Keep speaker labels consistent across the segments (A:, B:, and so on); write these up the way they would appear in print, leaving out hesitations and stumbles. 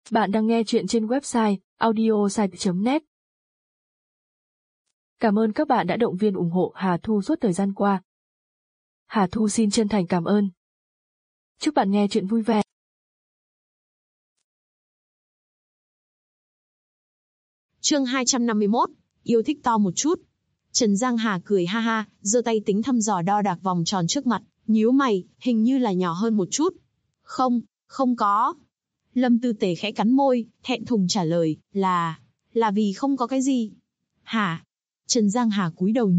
A: Bạn đang nghe chuyện trên website audiosite.net. Cảm ơn các bạn đã động viên ủng hộ Hà Thu suốt thời gian qua. Hà Thu xin chân thành cảm ơn. Chúc bạn nghe chuyện vui vẻ.
B: Chương 251, yêu thích to một chút. Trần Giang Hà cười ha ha, giơ tay tính thăm dò đo đạc vòng tròn trước mặt, nhíu mày, hình như là nhỏ hơn một chút. Không có. Lâm Tư Tề khẽ cắn môi, thẹn thùng trả lời, là vì không có cái gì. Hả? Trần Giang Hà cúi đầu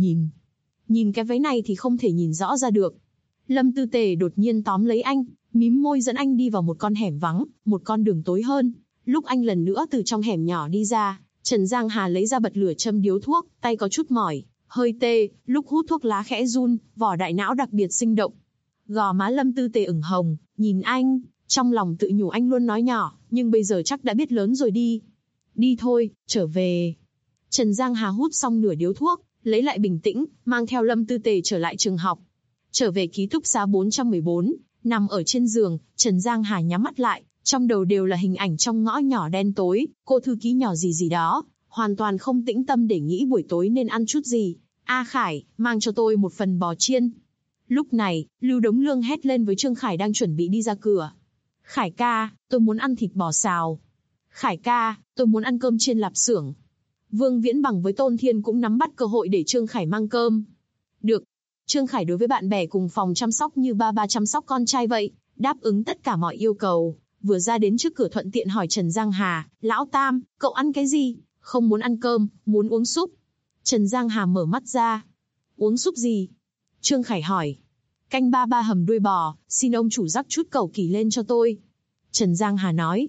B: nhìn cái váy này thì không thể nhìn rõ ra được. Lâm Tư Tề đột nhiên tóm lấy anh, mím môi dẫn anh đi vào một con hẻm vắng, một con đường tối hơn. Lúc anh lần nữa từ trong hẻm nhỏ đi ra, Trần Giang Hà lấy ra bật lửa châm điếu thuốc, tay có chút mỏi, hơi tê, lúc hút thuốc lá khẽ run, vỏ đại não đặc biệt sinh động. Gò má Lâm Tư Tề ửng hồng, nhìn anh, trong lòng tự nhủ anh luôn nói nhỏ, nhưng bây giờ chắc đã biết lớn rồi đi. Đi thôi, trở về. Trần Giang Hà hút xong nửa điếu thuốc, lấy lại bình tĩnh, mang theo Lâm Tư Tề trở lại trường học. Trở về ký túc xá 414, nằm ở trên giường, Trần Giang Hà nhắm mắt lại, trong đầu đều là hình ảnh trong ngõ nhỏ đen tối, cô thư ký nhỏ gì đó, hoàn toàn không tĩnh tâm để nghĩ buổi tối nên ăn chút gì. A Khải, mang cho tôi một phần bò chiên. Lúc này, Lưu Đống Lương hét lên với Trương Khải đang chuẩn bị đi ra cửa. Khải ca, tôi muốn ăn thịt bò xào. Khải ca, tôi muốn ăn cơm chiên lạp xưởng. Vương Viễn Bằng với Tôn Thiên cũng nắm bắt cơ hội để Trương Khải mang cơm. Được. Trương Khải đối với bạn bè cùng phòng chăm sóc như ba chăm sóc con trai vậy, đáp ứng tất cả mọi yêu cầu. Vừa ra đến trước cửa thuận tiện hỏi Trần Giang Hà, Lão Tam, cậu ăn cái gì? Không muốn ăn cơm, muốn uống súp. Trần Giang Hà mở mắt ra. Uống súp gì? Trương Khải hỏi. Canh ba hầm đuôi bò, xin ông chủ rắc chút cẩu kỳ lên cho tôi. Trần Giang Hà nói.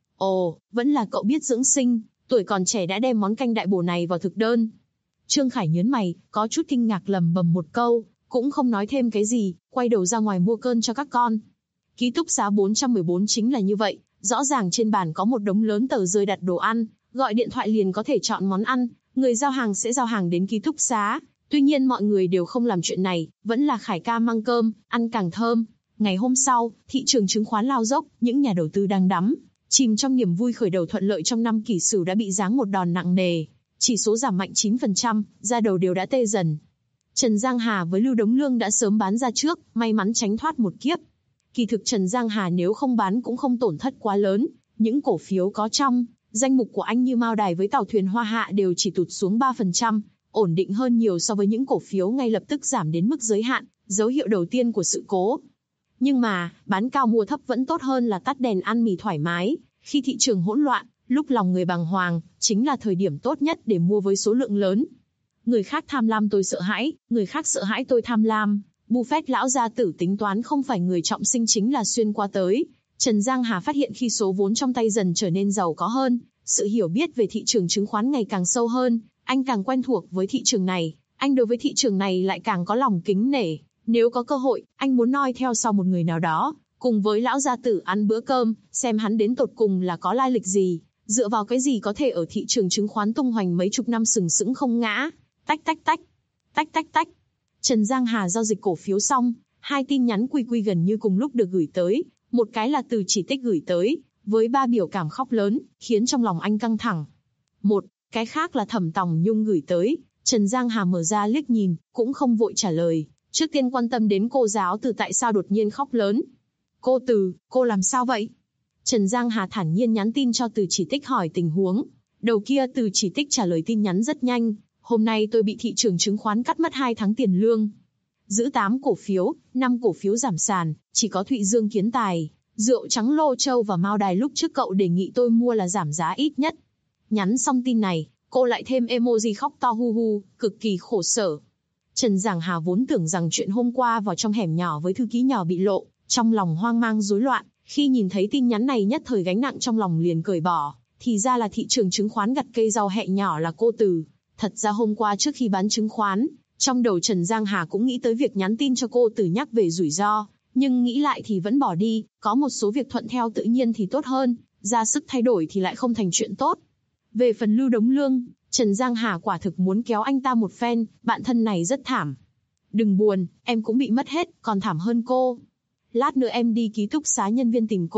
B: Ồ, vẫn là cậu biết dưỡng sinh, tuổi còn trẻ đã đem món canh đại bổ này vào thực đơn. Trương Khải nhớn mày, có chút kinh ngạc lầm bầm một câu, cũng không nói thêm cái gì, quay đầu ra ngoài mua cơm cho các con. Ký túc xá 414 chính là như vậy, rõ ràng trên bàn có một đống lớn tờ rơi đặt đồ ăn, gọi điện thoại liền có thể chọn món ăn, người giao hàng sẽ giao hàng đến ký túc xá. Tuy nhiên mọi người đều không làm chuyện này, vẫn là Khải ca mang cơm, ăn càng thơm. Ngày hôm sau, thị trường chứng khoán lao dốc, những nhà đầu tư đang đắm chìm trong niềm vui khởi đầu thuận lợi trong năm Kỷ Sửu đã bị giáng một đòn nặng nề, chỉ số giảm mạnh 9%, ra đầu đều đã tê dần. Trần Giang Hà với Lưu Đống Lương đã sớm bán ra trước, may mắn tránh thoát một kiếp. Kỳ thực Trần Giang Hà nếu không bán cũng không tổn thất quá lớn, những cổ phiếu có trong danh mục của anh như Mao Đài với Tàu Thuyền Hoa Hạ đều chỉ tụt xuống 3%, ổn định hơn nhiều so với những cổ phiếu ngay lập tức giảm đến mức giới hạn, dấu hiệu đầu tiên của sự cố. Nhưng mà, bán cao mua thấp vẫn tốt hơn là tắt đèn ăn mì thoải mái. Khi thị trường hỗn loạn, lúc lòng người bàng hoàng, chính là thời điểm tốt nhất để mua với số lượng lớn. Người khác tham lam tôi sợ hãi, người khác sợ hãi tôi tham lam. Buffett lão gia tử tính toán không phải người trọng sinh chính là xuyên qua tới. Trần Giang Hà phát hiện khi số vốn trong tay dần trở nên giàu có hơn, sự hiểu biết về thị trường chứng khoán ngày càng sâu hơn, anh càng quen thuộc với thị trường này, anh đối với thị trường này lại càng có lòng kính nể. Nếu có cơ hội, anh muốn noi theo sau một người nào đó, cùng với lão gia tử ăn bữa cơm, xem hắn đến tột cùng là có lai lịch gì, dựa vào cái gì có thể ở thị trường chứng khoán tung hoành mấy chục năm sừng sững không ngã. Tách tách tách, tách tách tách. Trần Giang Hà giao dịch cổ phiếu xong, 2 tin nhắn quy gần như cùng lúc được gửi tới, một cái là Từ Chỉ Tích gửi tới, với 3 biểu cảm khóc lớn, khiến trong lòng anh căng thẳng. Một cái khác là Thẩm Tòng Nhung gửi tới, Trần Giang Hà mở ra liếc nhìn, cũng không vội trả lời. Trước tiên quan tâm đến cô giáo Từ tại sao đột nhiên khóc lớn. Cô Từ, cô làm sao vậy? Trần Giang Hà thản nhiên nhắn tin cho Từ Chỉ Tích hỏi tình huống. Đầu kia Từ Chỉ Tích trả lời tin nhắn rất nhanh. Hôm nay tôi bị thị trường chứng khoán cắt mất 2 tháng tiền lương. Giữ 8 cổ phiếu, 5 cổ phiếu giảm sàn, chỉ có Thụy Dương Kiến Tài, rượu trắng Lô Châu và Mao Đài lúc trước cậu đề nghị tôi mua là giảm giá ít nhất. Nhắn xong tin này, cô lại thêm emoji khóc to hu hu, cực kỳ khổ sở. Trần Giang Hà vốn tưởng rằng chuyện hôm qua vào trong hẻm nhỏ với thư ký nhỏ bị lộ, trong lòng hoang mang rối loạn, khi nhìn thấy tin nhắn này nhất thời gánh nặng trong lòng liền cởi bỏ, thì ra là thị trường chứng khoán gặt cây rau hẹ nhỏ là cô Từ. Thật ra hôm qua trước khi bán chứng khoán, trong đầu Trần Giang Hà cũng nghĩ tới việc nhắn tin cho cô Từ nhắc về rủi ro, nhưng nghĩ lại thì vẫn bỏ đi, có một số việc thuận theo tự nhiên thì tốt hơn, ra sức thay đổi thì lại không thành chuyện tốt. Về phần Lưu Đống Lương, Trần Giang Hà quả thực muốn kéo anh ta một phen, bạn thân này rất thảm. Đừng buồn, em cũng bị mất hết, còn thảm hơn cô. Lát nữa em đi ký túc xá nhân viên tìm cô,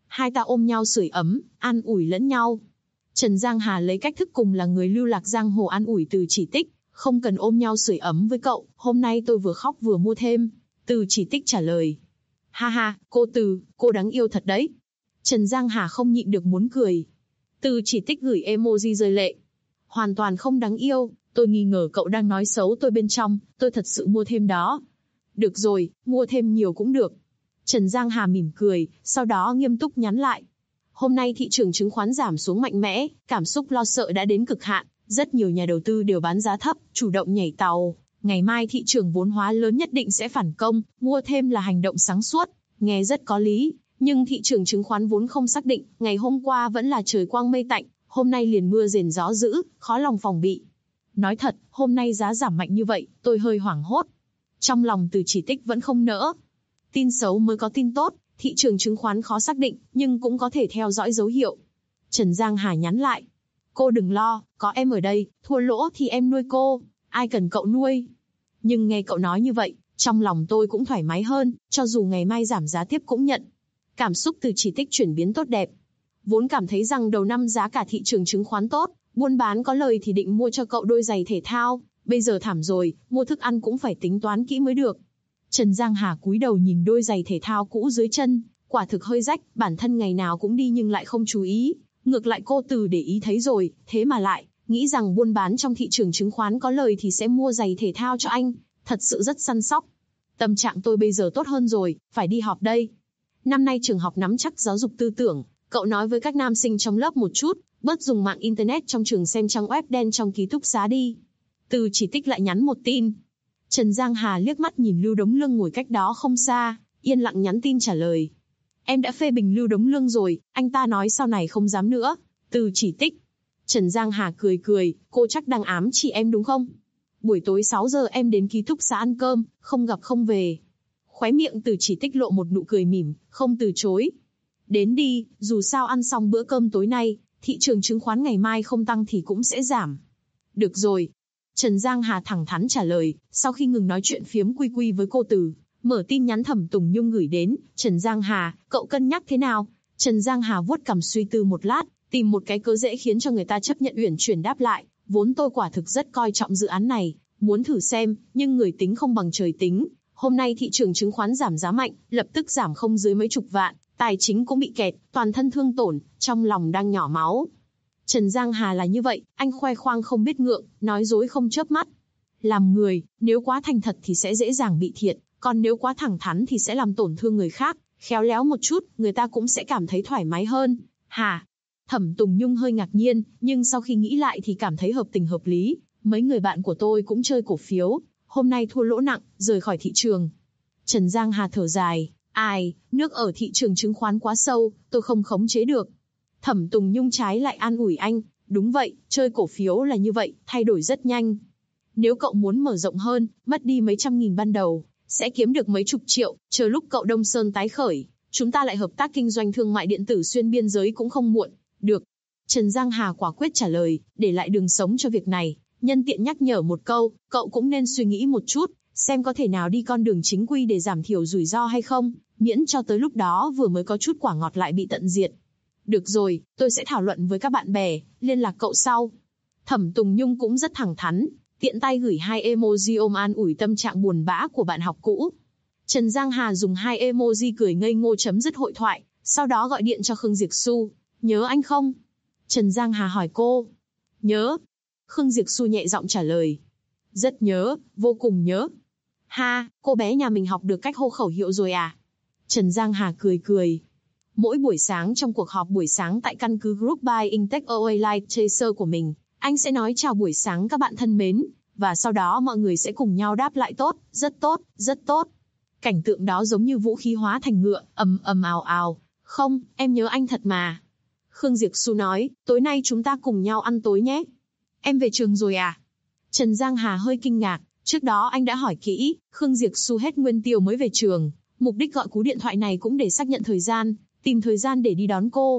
B: Hai ta ôm nhau sưởi ấm, an ủi lẫn nhau. Trần Giang Hà lấy cách thức cùng là người lưu lạc giang hồ an ủi Từ Chỉ Tích, không cần ôm nhau sưởi ấm với cậu, hôm nay tôi vừa khóc vừa mua thêm. Từ Chỉ Tích trả lời. Ha ha, cô Từ, cô đáng yêu thật đấy. Trần Giang Hà không nhịn được muốn cười. Từ Chỉ Tích gửi emoji rơi lệ. Hoàn toàn không đáng yêu, tôi nghi ngờ cậu đang nói xấu tôi bên trong, tôi thật sự mua thêm đó. Được rồi, mua thêm nhiều cũng được. Trần Giang Hà mỉm cười, sau đó nghiêm túc nhắn lại. Hôm nay thị trường chứng khoán giảm xuống mạnh mẽ, cảm xúc lo sợ đã đến cực hạn, rất nhiều nhà đầu tư đều bán giá thấp, chủ động nhảy tàu. Ngày mai thị trường vốn hóa lớn nhất định sẽ phản công, mua thêm là hành động sáng suốt, nghe rất có lý, nhưng thị trường chứng khoán vốn không xác định, ngày hôm qua vẫn là trời quang mây tạnh, hôm nay liền mưa rền gió dữ, khó lòng phòng bị. Nói thật, hôm nay giá giảm mạnh như vậy, tôi hơi hoảng hốt. Trong lòng Từ Chỉ Tích vẫn không nỡ. Tin xấu mới có tin tốt, thị trường chứng khoán khó xác định, nhưng cũng có thể theo dõi dấu hiệu. Trần Giang Hà nhắn lại. Cô đừng lo, có em ở đây, thua lỗ thì em nuôi cô, ai cần cậu nuôi. Nhưng nghe cậu nói như vậy, trong lòng tôi cũng thoải mái hơn, cho dù ngày mai giảm giá tiếp cũng nhận. Cảm xúc Từ Chỉ Tích chuyển biến tốt đẹp. Vốn cảm thấy rằng đầu năm giá cả thị trường chứng khoán tốt, buôn bán có lời thì định mua cho cậu đôi giày thể thao, bây giờ thảm rồi, mua thức ăn cũng phải tính toán kỹ mới được. Trần Giang Hà cúi đầu nhìn đôi giày thể thao cũ dưới chân, quả thực hơi rách, bản thân ngày nào cũng đi nhưng lại không chú ý. Ngược lại cô Từ để ý thấy rồi, thế mà lại nghĩ rằng buôn bán trong thị trường chứng khoán có lời thì sẽ mua giày thể thao cho anh, thật sự rất săn sóc. Tâm trạng tôi bây giờ tốt hơn rồi, phải đi họp đây. Năm nay trường học nắm chắc giáo dục tư tưởng, cậu nói với các nam sinh trong lớp một chút, bớt dùng mạng internet trong trường xem trang web đen trong ký túc xá đi. Từ Chỉ Tích lại nhắn một tin. Trần Giang Hà liếc mắt nhìn Lưu Đống Lương ngồi cách đó không xa, yên lặng nhắn tin trả lời. Em đã phê bình Lưu Đống Lương rồi, anh ta nói sau này không dám nữa. Từ Chỉ Tích. Trần Giang Hà cười cười, cô chắc đang ám chỉ em đúng không? Buổi tối 6 giờ em đến ký túc xá ăn cơm, không gặp không về. Khóe miệng Từ Chỉ Tích lộ một nụ cười mỉm, không từ chối. Đến đi, dù sao ăn xong bữa cơm tối nay, thị trường chứng khoán ngày mai không tăng thì cũng sẽ giảm. Được rồi. Trần Giang Hà thẳng thắn trả lời, sau khi ngừng nói chuyện phiếm quy quy với cô Từ, mở tin nhắn Thẩm Tùng Nhung gửi đến. Trần Giang Hà, cậu cân nhắc thế nào? Trần Giang Hà vuốt cằm suy tư một lát, tìm một cái cớ dễ khiến cho người ta chấp nhận uyển chuyển đáp lại. Vốn tôi quả thực rất coi trọng dự án này, muốn thử xem, nhưng người tính không bằng trời tính. Hôm nay thị trường chứng khoán giảm giá mạnh, lập tức giảm không dưới mấy chục vạn, tài chính cũng bị kẹt, toàn thân thương tổn, trong lòng đang nhỏ máu. Trần Giang Hà là như vậy, anh khoe khoang không biết ngượng, nói dối không chớp mắt. Làm người, nếu quá thành thật thì sẽ dễ dàng bị thiệt, còn nếu quá thẳng thắn thì sẽ làm tổn thương người khác, khéo léo một chút, người ta cũng sẽ cảm thấy thoải mái hơn. Hả? Thẩm Tùng Nhung hơi ngạc nhiên, nhưng sau khi nghĩ lại thì cảm thấy hợp tình hợp lý. Mấy người bạn của tôi cũng chơi cổ phiếu, hôm nay thua lỗ nặng, rời khỏi thị trường. Trần Giang Hà thở dài, ai, nước ở thị trường chứng khoán quá sâu, tôi không khống chế được. Thẩm Tùng Nhung trái lại an ủi anh, đúng vậy, chơi cổ phiếu là như vậy, thay đổi rất nhanh. Nếu cậu muốn mở rộng hơn, mất đi mấy trăm nghìn ban đầu, sẽ kiếm được mấy chục triệu, chờ lúc cậu Đông Sơn tái khởi, chúng ta lại hợp tác kinh doanh thương mại điện tử xuyên biên giới cũng không muộn. Được. Trần Giang Hà quả quyết trả lời, để lại đường sống cho việc này, nhân tiện nhắc nhở một câu, cậu cũng nên suy nghĩ một chút, xem có thể nào đi con đường chính quy để giảm thiểu rủi ro hay không, miễn cho tới lúc đó vừa mới có chút quả ngọt lại bị tận diệt. Được rồi, tôi sẽ thảo luận với các bạn bè, liên lạc cậu sau. Thẩm Tùng Nhung cũng rất thẳng thắn, tiện tay gửi 2 emoji ôm an ủi tâm trạng buồn bã của bạn học cũ. Trần Giang Hà dùng 2 emoji cười ngây ngô chấm dứt hội thoại, sau đó gọi điện cho Khương Diệp Xu. Nhớ anh không? Trần Giang Hà hỏi cô. Nhớ. Khương Diệp Xu nhẹ giọng trả lời. Rất nhớ, vô cùng nhớ. Ha, cô bé nhà mình học được cách hô khẩu hiệu rồi à? Trần Giang Hà cười cười. Mỗi buổi sáng trong cuộc họp buổi sáng tại căn cứ Group by Intech OA Light Chaser của mình, anh sẽ nói chào buổi sáng các bạn thân mến, và sau đó mọi người sẽ cùng nhau đáp lại tốt, rất tốt, rất tốt. Cảnh tượng đó giống như vũ khí hóa thành ngựa, ầm ầm ào ào. Không, em nhớ anh thật mà. Khương Diệp Xu nói, tối nay chúng ta cùng nhau ăn tối nhé. Em về trường rồi à? Trần Giang Hà hơi kinh ngạc, trước đó anh đã hỏi kỹ, Khương Diệp Xu hết nguyên tiêu mới về trường. Mục đích gọi cú điện thoại này cũng để xác nhận thời gian, tìm thời gian để đi đón cô.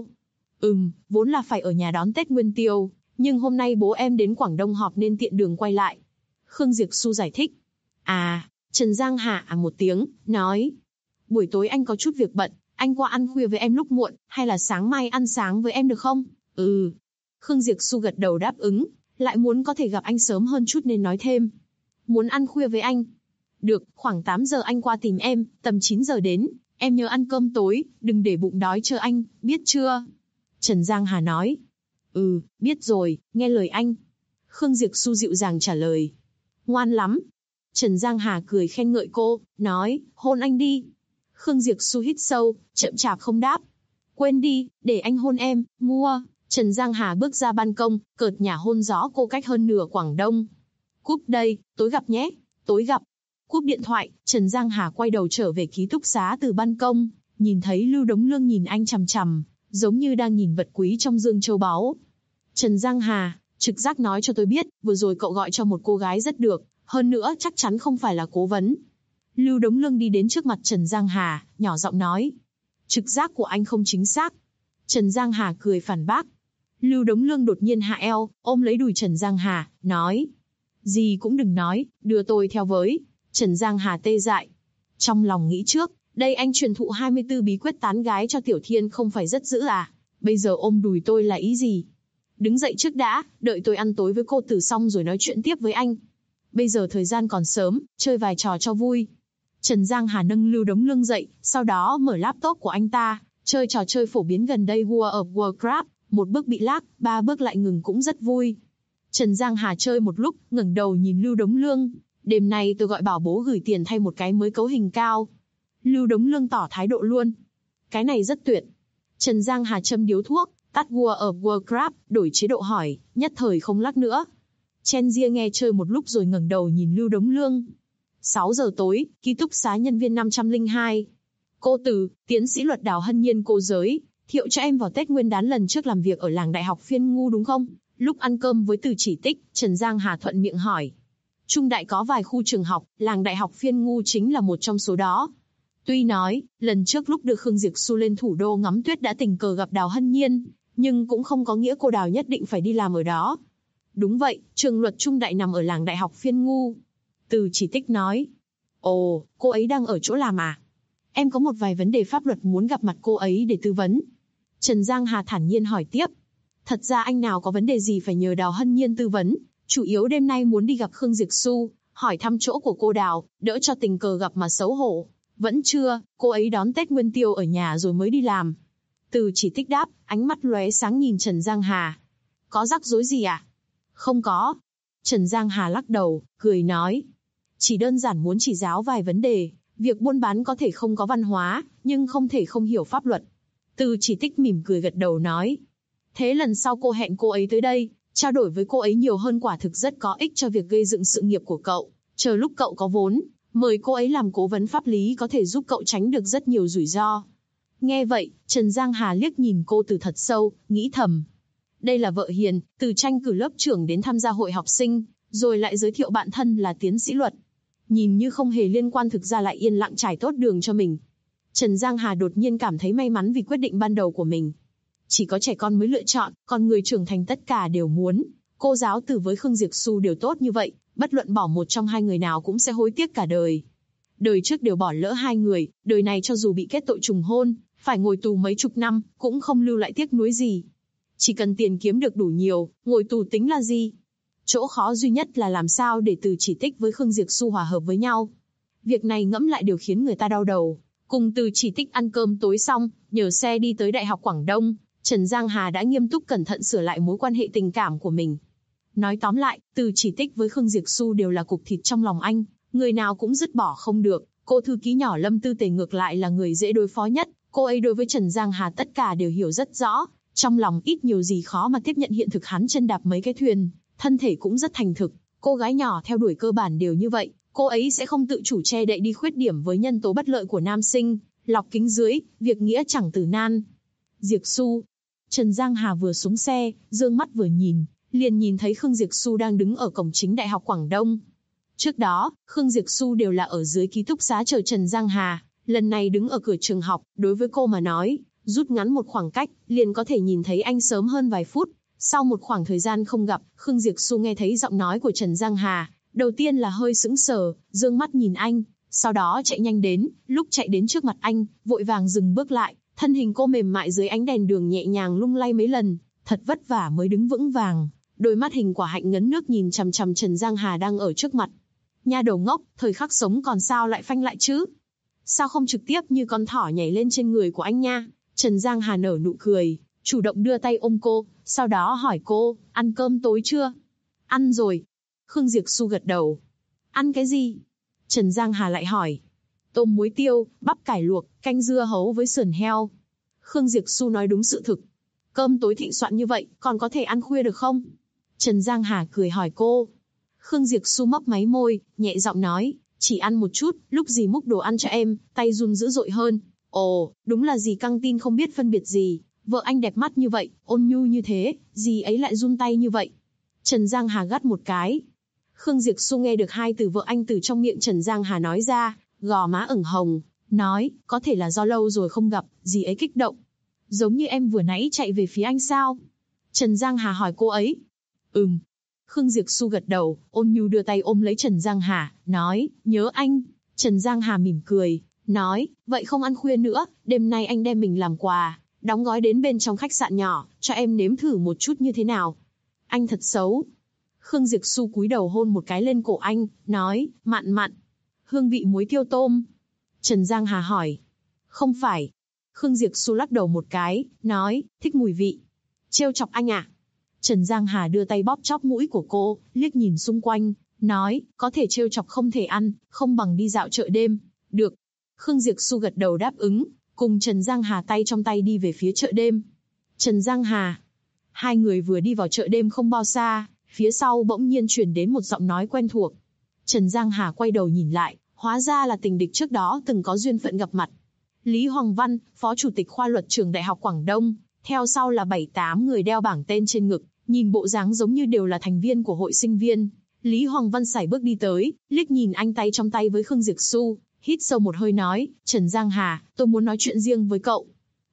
B: Vốn là phải ở nhà đón Tết Nguyên Tiêu, nhưng hôm nay bố em đến Quảng Đông họp nên tiện đường quay lại. Khương Diệp Xu giải thích. À, Trần Giang Hà một tiếng, nói. Buổi tối anh có chút việc bận, anh qua ăn khuya với em lúc muộn, hay là sáng mai ăn sáng với em được không? Ừ. Khương Diệp Xu gật đầu đáp ứng, lại muốn có thể gặp anh sớm hơn chút nên nói thêm. Muốn ăn khuya với anh. Được, khoảng 8 giờ anh qua tìm em, tầm 9 giờ đến, em nhớ ăn cơm tối, đừng để bụng đói chờ anh, biết chưa? Trần Giang Hà nói. Ừ, biết rồi, nghe lời anh. Khương Diệp Xu dịu dàng trả lời. Ngoan lắm. Trần Giang Hà cười khen ngợi cô, nói, hôn anh đi. Khương Diệp Xu hít sâu, chậm chạp không đáp. Quên đi, để anh hôn em, mua. Trần Giang Hà bước ra ban công, cợt nhả hôn gió cô cách hơn nửa Quảng Đông. Cúp đây, tối gặp nhé, tối gặp. Cúp điện thoại, Trần Giang Hà quay đầu trở về ký túc xá từ ban công, nhìn thấy Lưu Đống Lương nhìn anh chằm chằm, giống như đang nhìn vật quý trong dương châu báu. Trần Giang Hà, trực giác nói cho tôi biết, vừa rồi cậu gọi cho một cô gái rất được, hơn nữa chắc chắn không phải là cố vấn. Lưu Đống Lương đi đến trước mặt Trần Giang Hà, nhỏ giọng nói. Trực giác của anh không chính xác. Trần Giang Hà cười phản bác. Lưu Đống Lương đột nhiên hạ eo, ôm lấy đùi Trần Giang Hà, nói. Gì cũng đừng nói, đưa tôi theo với. Trần Giang Hà tê dại. Trong lòng nghĩ trước, đây anh truyền thụ 24 bí quyết tán gái cho Tiểu Thiên không phải rất dữ à? Bây giờ ôm đùi tôi là ý gì? Đứng dậy trước đã, đợi tôi ăn tối với cô Tử xong rồi nói chuyện tiếp với anh. Bây giờ thời gian còn sớm, chơi vài trò cho vui. Trần Giang Hà nâng Lưu Đống Lương dậy, sau đó mở laptop của anh ta, chơi trò chơi phổ biến gần đây World of Warcraft, một bước bị lag, 3 bước lại ngừng cũng rất vui. Trần Giang Hà chơi một lúc, ngẩng đầu nhìn Lưu Đống Lương. Đêm nay tôi gọi bảo bố gửi tiền thay một cái mới cấu hình cao. Lưu Đống Lương tỏ thái độ luôn. Cái này rất tuyệt. Trần Giang Hà châm điếu thuốc, tắt World of Warcraft, đổi chế độ hỏi, nhất thời không lắc nữa. Chen Jia nghe chơi một lúc rồi ngẩng đầu nhìn Lưu Đống Lương. 6 giờ tối, ký túc xá nhân viên 502. Cô Từ, tiến sĩ luật Đào Hân Nhiên cô giới, thiệu cho em vào Tết Nguyên đán lần trước làm việc ở làng đại học Phiên Ngu đúng không? Lúc ăn cơm với Từ Chỉ Tích, Trần Giang Hà thuận miệng hỏi. Trung đại có vài khu trường học, làng đại học Phiên Ngu chính là một trong số đó. Tuy nói, lần trước lúc đưa Khương Diệp Xu lên thủ đô ngắm tuyết đã tình cờ gặp Đào Hân Nhiên, nhưng cũng không có nghĩa cô Đào nhất định phải đi làm ở đó. Đúng vậy, trường luật Trung đại nằm ở làng đại học Phiên Ngu. Từ Chỉ Tích nói. Ồ, cô ấy đang ở chỗ làm à? Em có một vài vấn đề pháp luật muốn gặp mặt cô ấy để tư vấn. Trần Giang Hà thản nhiên hỏi tiếp. Thật ra anh nào có vấn đề gì phải nhờ Đào Hân Nhiên tư vấn, chủ yếu đêm nay muốn đi gặp Khương Diệp Xu, hỏi thăm chỗ của cô Đào, đỡ cho tình cờ gặp mà xấu hổ. Vẫn chưa, cô ấy đón Tết Nguyên Tiêu ở nhà rồi mới đi làm. Từ Chỉ Tích đáp, ánh mắt lóe sáng nhìn Trần Giang Hà. Có rắc rối gì à? Không có. Trần Giang Hà lắc đầu, cười nói. Chỉ đơn giản muốn chỉ giáo vài vấn đề, việc buôn bán có thể không có văn hóa, nhưng không thể không hiểu pháp luật. Từ Chỉ Tích mỉm cười gật đầu nói. Thế lần sau cô hẹn cô ấy tới đây, trao đổi với cô ấy nhiều hơn quả thực rất có ích cho việc gây dựng sự nghiệp của cậu. Chờ lúc cậu có vốn, mời cô ấy làm cố vấn pháp lý có thể giúp cậu tránh được rất nhiều rủi ro. Nghe vậy, Trần Giang Hà liếc nhìn cô Từ thật sâu, nghĩ thầm. Đây là vợ hiền, Từ tranh cử lớp trưởng đến tham gia hội học sinh, rồi lại giới thiệu bạn thân là tiến sĩ luật. Nhìn như không hề liên quan thực ra lại yên lặng trải tốt đường cho mình. Trần Giang Hà đột nhiên cảm thấy may mắn vì quyết định ban đầu của mình. Chỉ có trẻ con mới lựa chọn, còn người trưởng thành tất cả đều muốn. Cô giáo Từ với Khương Diệp Xu đều tốt như vậy, bất luận bỏ một trong hai người nào cũng sẽ hối tiếc cả đời. Đời trước đều bỏ lỡ hai người, đời này cho dù bị kết tội trùng hôn, phải ngồi tù mấy chục năm, cũng không lưu lại tiếc nuối gì. Chỉ cần tiền kiếm được đủ nhiều, ngồi tù tính là gì? Chỗ khó duy nhất là làm sao để Từ Chỉ Tích với Khương Diệp Xu hòa hợp với nhau. Việc này ngẫm lại đều khiến người ta đau đầu. Cùng Từ Chỉ Tích ăn cơm tối xong, nhờ xe đi tới Đại học Quảng Đông, Trần Giang Hà đã nghiêm túc cẩn thận sửa lại mối quan hệ tình cảm của mình. Nói tóm lại, Từ Chỉ Tích với Khương Diệp Xu đều là cục thịt trong lòng anh, người nào cũng dứt bỏ không được. Cô thư ký nhỏ Lâm Tư Tề ngược lại là người dễ đối phó nhất, cô ấy đối với Trần Giang Hà tất cả đều hiểu rất rõ, trong lòng ít nhiều gì khó mà tiếp nhận hiện thực hắn chân đạp mấy cái thuyền, thân thể cũng rất thành thực. Cô gái nhỏ theo đuổi cơ bản đều như vậy, cô ấy sẽ không tự chủ che đậy đi khuyết điểm với nhân tố bất lợi của nam sinh, lọc kính dưới, việc nghĩa chẳng từ nan. Diệp Xu. Trần Giang Hà vừa xuống xe, dương mắt vừa nhìn, liền nhìn thấy Khương Diệp Xu đang đứng ở cổng chính Đại học Quảng Đông. Trước đó, Khương Diệp Xu đều là ở dưới ký túc xá chờ Trần Giang Hà, lần này đứng ở cửa trường học, đối với cô mà nói, rút ngắn một khoảng cách, liền có thể nhìn thấy anh sớm hơn vài phút. Sau một khoảng thời gian không gặp, Khương Diệp Xu nghe thấy giọng nói của Trần Giang Hà, đầu tiên là hơi sững sờ, dương mắt nhìn anh, Sau đó chạy nhanh đến, lúc chạy đến trước mặt anh, vội vàng dừng bước lại, thân hình cô mềm mại dưới ánh đèn đường nhẹ nhàng lung lay mấy lần, thật vất vả mới đứng vững vàng. Đôi mắt hình quả hạnh ngấn nước nhìn chằm chằm Trần Giang Hà đang ở trước mặt. Nha đầu ngốc, thời khắc sống còn sao lại phanh lại chứ? Sao không trực tiếp như con thỏ nhảy lên trên người của anh nha? Trần Giang Hà nở nụ cười, chủ động đưa tay ôm cô, sau đó hỏi cô, ăn cơm tối chưa? Ăn rồi. Khương Diệp Xu gật đầu. Ăn cái gì? Trần Giang Hà lại hỏi. Tôm muối tiêu, bắp cải luộc, canh dưa hấu với sườn heo. Khương Diệp Xu nói đúng sự thực. Cơm tối thịnh soạn như vậy, còn có thể ăn khuya được không? Trần Giang Hà cười hỏi cô. Khương Diệp Xu mấp máy môi, nhẹ giọng nói, chỉ ăn một chút, lúc gì múc đồ ăn cho em, tay run dữ dội hơn. Ồ, đúng là dì căng tin không biết phân biệt gì, vợ anh đẹp mắt như vậy, ôn nhu như thế, dì ấy lại run tay như vậy. Trần Giang Hà gắt một cái. Khương Diệp Xu nghe được hai từ vợ anh từ trong miệng Trần Giang Hà nói ra, gò má ửng hồng, nói, có thể là do lâu rồi không gặp, dì ấy kích động. Giống như em vừa nãy chạy về phía anh sao? Trần Giang Hà hỏi cô ấy. Khương Diệp Xu gật đầu, ôn nhu đưa tay ôm lấy Trần Giang Hà, nói, nhớ anh. Trần Giang Hà mỉm cười, nói, vậy không ăn khuya nữa, đêm nay anh đem mình làm quà, đóng gói đến bên trong khách sạn nhỏ, cho em nếm thử một chút như thế nào. Anh thật xấu. Khương Diệp Xu cúi đầu hôn một cái lên cổ anh, nói, mặn mặn. Hương vị muối tiêu tôm. Trần Giang Hà hỏi. Không phải. Khương Diệp Xu lắc đầu một cái, nói, thích mùi vị. Trêu chọc anh à? Trần Giang Hà đưa tay bóp chóp mũi của cô, liếc nhìn xung quanh, nói, có thể trêu chọc không thể ăn, không bằng đi dạo chợ đêm. Được. Khương Diệp Xu gật đầu đáp ứng, cùng Trần Giang Hà tay trong tay đi về phía chợ đêm. Trần Giang Hà. Hai người vừa đi vào chợ đêm không bao xa, phía sau bỗng nhiên truyền đến một giọng nói quen thuộc. Trần Giang Hà quay đầu nhìn lại, hóa ra là tình địch trước đó từng có duyên phận gặp mặt. Lý Hoàng Văn, Phó Chủ tịch Khoa Luật Trường Đại học Quảng Đông, theo sau là 7-8 người đeo bảng tên trên ngực, nhìn bộ dáng giống như đều là thành viên của hội sinh viên. Lý Hoàng Văn sải bước đi tới, liếc nhìn anh tay trong tay với Khương Diệp Xu, hít sâu một hơi nói, Trần Giang Hà, tôi muốn nói chuyện riêng với cậu.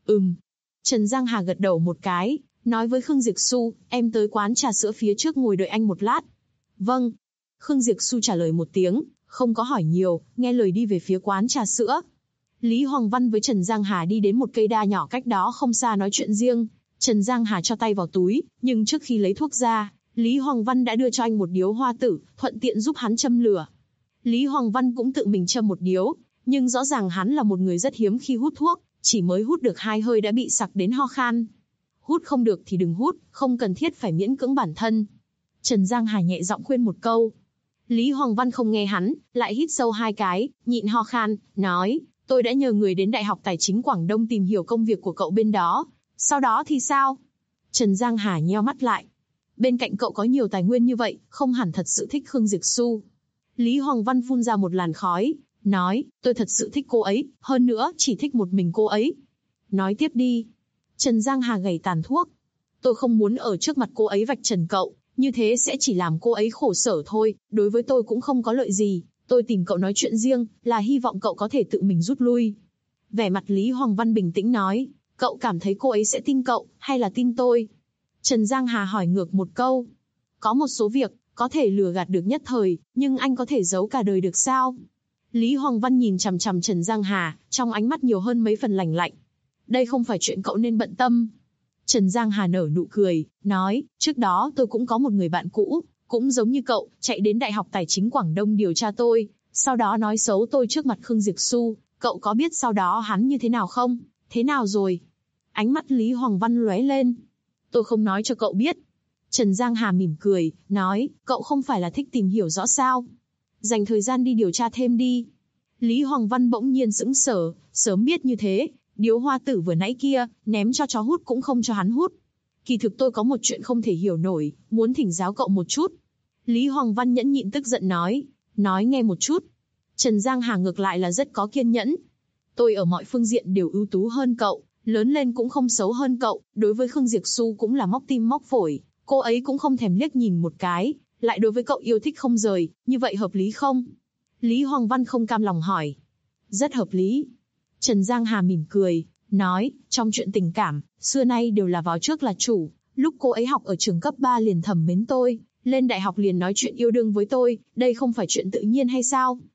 B: Trần Giang Hà gật đầu một cái, nói với Khương Diệp Xu, em tới quán trà sữa phía trước ngồi đợi anh một lát. Vâng. Khương Diệp Xu trả lời một tiếng, không có hỏi nhiều, nghe lời đi về phía quán trà sữa. Lý Hoàng Văn với Trần Giang Hà đi đến một cây đa nhỏ cách đó không xa nói chuyện riêng. Trần Giang Hà cho tay vào túi, nhưng trước khi lấy thuốc ra, Lý Hoàng Văn đã đưa cho anh một điếu hoa tử, thuận tiện giúp hắn châm lửa. Lý Hoàng Văn cũng tự mình châm một điếu, nhưng rõ ràng hắn là một người rất hiếm khi hút thuốc, chỉ mới hút được 2 hơi đã bị sặc đến ho khan. Hút không được thì đừng hút, không cần thiết phải miễn cưỡng bản thân. Trần Giang Hà nhẹ giọng khuyên một câu. Lý Hoàng Văn không nghe hắn, lại hít sâu 2 cái, nhịn ho khan, nói, tôi đã nhờ người đến Đại học Tài chính Quảng Đông tìm hiểu công việc của cậu bên đó. Sau đó thì sao? Trần Giang Hà nheo mắt lại. Bên cạnh cậu có nhiều tài nguyên như vậy, không hẳn thật sự thích Khương Diệp Xu. Lý Hoàng Văn phun ra một làn khói, nói, tôi thật sự thích cô ấy, hơn nữa chỉ thích một mình cô ấy. Nói tiếp đi. Trần Giang Hà gảy tàn thuốc. Tôi không muốn ở trước mặt cô ấy vạch trần cậu, như thế sẽ chỉ làm cô ấy khổ sở thôi, đối với tôi cũng không có lợi gì. Tôi tìm cậu nói chuyện riêng, là hy vọng cậu có thể tự mình rút lui. Vẻ mặt Lý Hoàng Văn bình tĩnh nói, cậu cảm thấy cô ấy sẽ tin cậu, hay là tin tôi? Trần Giang Hà hỏi ngược một câu. Có một số việc, có thể lừa gạt được nhất thời, nhưng anh có thể giấu cả đời được sao? Lý Hoàng Văn nhìn chằm chằm Trần Giang Hà, trong ánh mắt nhiều hơn mấy phần lạnh lạnh. Đây không phải chuyện cậu nên bận tâm. Trần Giang Hà nở nụ cười, nói, trước đó tôi cũng có một người bạn cũ, cũng giống như cậu, chạy đến Đại học Tài chính Quảng Đông điều tra tôi, sau đó nói xấu tôi trước mặt Khương Diệp Xu, cậu có biết sau đó hắn như thế nào không? Thế nào rồi? Ánh mắt Lý Hoàng Văn lóe lên. Tôi không nói cho cậu biết. Trần Giang Hà mỉm cười, nói, cậu không phải là thích tìm hiểu rõ sao? Dành thời gian đi điều tra thêm đi. Lý Hoàng Văn bỗng nhiên sững sờ, sớm biết như thế, điếu hoa tử vừa nãy kia, ném cho chó hút cũng không cho hắn hút. Kỳ thực tôi có một chuyện không thể hiểu nổi, muốn thỉnh giáo cậu một chút. Lý Hoàng Văn nhẫn nhịn tức giận nói nghe một chút. Trần Giang Hà ngược lại là rất có kiên nhẫn. Tôi ở mọi phương diện đều ưu tú hơn cậu, lớn lên cũng không xấu hơn cậu, đối với Khương Diệp Xu cũng là móc tim móc phổi, cô ấy cũng không thèm liếc nhìn một cái, lại đối với cậu yêu thích không rời, như vậy hợp lý không? Lý Hoàng Văn không cam lòng hỏi. Rất hợp lý. Trần Giang Hà mỉm cười, nói, trong chuyện tình cảm, xưa nay đều là vào trước là chủ, lúc cô ấy học ở trường cấp 3 liền thầm mến tôi, lên đại học liền nói chuyện yêu đương với tôi, đây không phải chuyện tự nhiên hay sao?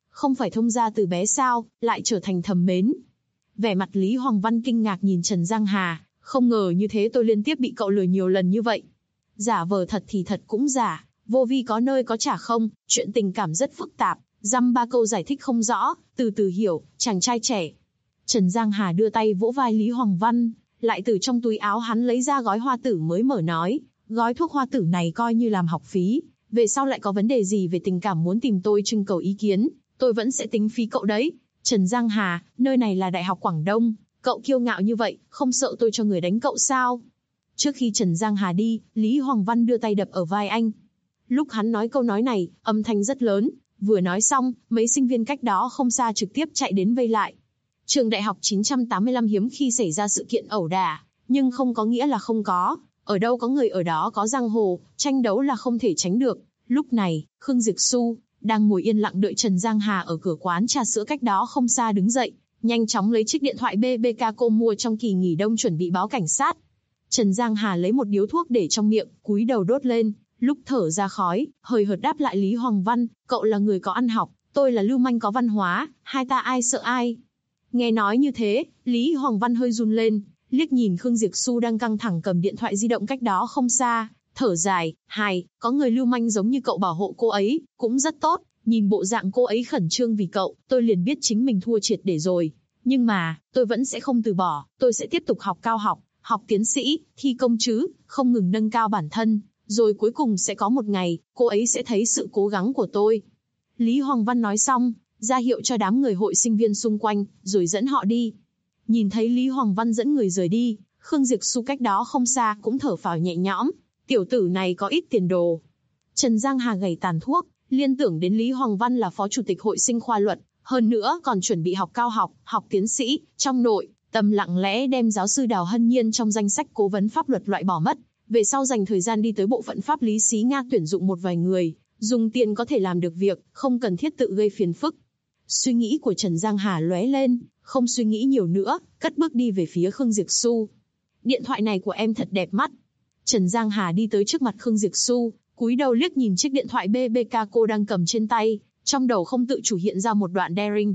B: Không phải thông gia từ bé sao, lại trở thành thầm mến. Vẻ mặt Lý Hoàng Văn kinh ngạc nhìn Trần Giang Hà, không ngờ như thế tôi liên tiếp bị cậu lừa nhiều lần như vậy. Giả vờ thật thì thật cũng giả, vô vi có nơi có chả không, chuyện tình cảm rất phức tạp, dăm ba câu giải thích không rõ, từ từ hiểu, chàng trai trẻ. Trần Giang Hà đưa tay vỗ vai Lý Hoàng Văn, lại từ trong túi áo hắn lấy ra gói hoa tử mới mở nói, gói thuốc hoa tử này coi như làm học phí, về sau lại có vấn đề gì về tình cảm muốn tìm tôi trưng cầu ý kiến, tôi vẫn sẽ tính phí cậu đấy. Trần Giang Hà, nơi này là Đại học Quảng Đông, cậu kiêu ngạo như vậy, không sợ tôi cho người đánh cậu sao? Trước khi Trần Giang Hà đi, Lý Hoàng Văn đưa tay đập ở vai anh. Lúc hắn nói câu nói này, âm thanh rất lớn, vừa nói xong, mấy sinh viên cách đó không xa trực tiếp chạy đến vây lại. Trường Đại học 985 hiếm khi xảy ra sự kiện ẩu đả, nhưng không có nghĩa là không có. Ở đâu có người ở đó có giang hồ, tranh đấu là không thể tránh được. Lúc này, Khương Diệp Xu đang ngồi yên lặng đợi Trần Giang Hà ở cửa quán trà sữa cách đó không xa đứng dậy, nhanh chóng lấy chiếc điện thoại BBK cô mua trong kỳ nghỉ đông chuẩn bị báo cảnh sát. Trần Giang Hà lấy một điếu thuốc để trong miệng, cúi đầu đốt lên, lúc thở ra khói, hời hợt đáp lại Lý Hoàng Văn, cậu là người có ăn học, tôi là lưu manh có văn hóa, hai ta ai sợ ai. Nghe nói như thế, Lý Hoàng Văn hơi run lên, liếc nhìn Khương Diệp Xu đang căng thẳng cầm điện thoại di động cách đó không xa, thở dài, có người lưu manh giống như cậu bảo hộ cô ấy, cũng rất tốt, nhìn bộ dạng cô ấy khẩn trương vì cậu, tôi liền biết chính mình thua triệt để rồi. Nhưng mà, tôi vẫn sẽ không từ bỏ, tôi sẽ tiếp tục học cao học, học tiến sĩ, thi công chứ, không ngừng nâng cao bản thân, rồi cuối cùng sẽ có một ngày, cô ấy sẽ thấy sự cố gắng của tôi. Lý Hoàng Văn nói xong, ra hiệu cho đám người hội sinh viên xung quanh, rồi dẫn họ đi. Nhìn thấy Lý Hoàng Văn dẫn người rời đi, Khương Diệp Xu cách đó không xa cũng thở phào nhẹ nhõm, tiểu tử này có ít tiền đồ. Trần Giang Hà gảy tàn thuốc, liên tưởng đến Lý Hoàng Văn là phó chủ tịch hội sinh khoa luật, hơn nữa còn chuẩn bị học cao học, học tiến sĩ, trong nội, tâm lặng lẽ đem giáo sư Đào Hân Nhiên trong danh sách cố vấn pháp luật loại bỏ mất, về sau dành thời gian đi tới bộ phận pháp lý xí Nga tuyển dụng một vài người, dùng tiền có thể làm được việc, không cần thiết tự gây phiền phức. Suy nghĩ của Trần Giang Hà lóe lên, không suy nghĩ nhiều nữa, cất bước đi về phía Khương Diệp Xu. Điện thoại này của em thật đẹp mắt. Trần Giang Hà đi tới trước mặt Khương Diệp Xu, cúi đầu liếc nhìn chiếc điện thoại BBK cô đang cầm trên tay, trong đầu không tự chủ hiện ra một đoạn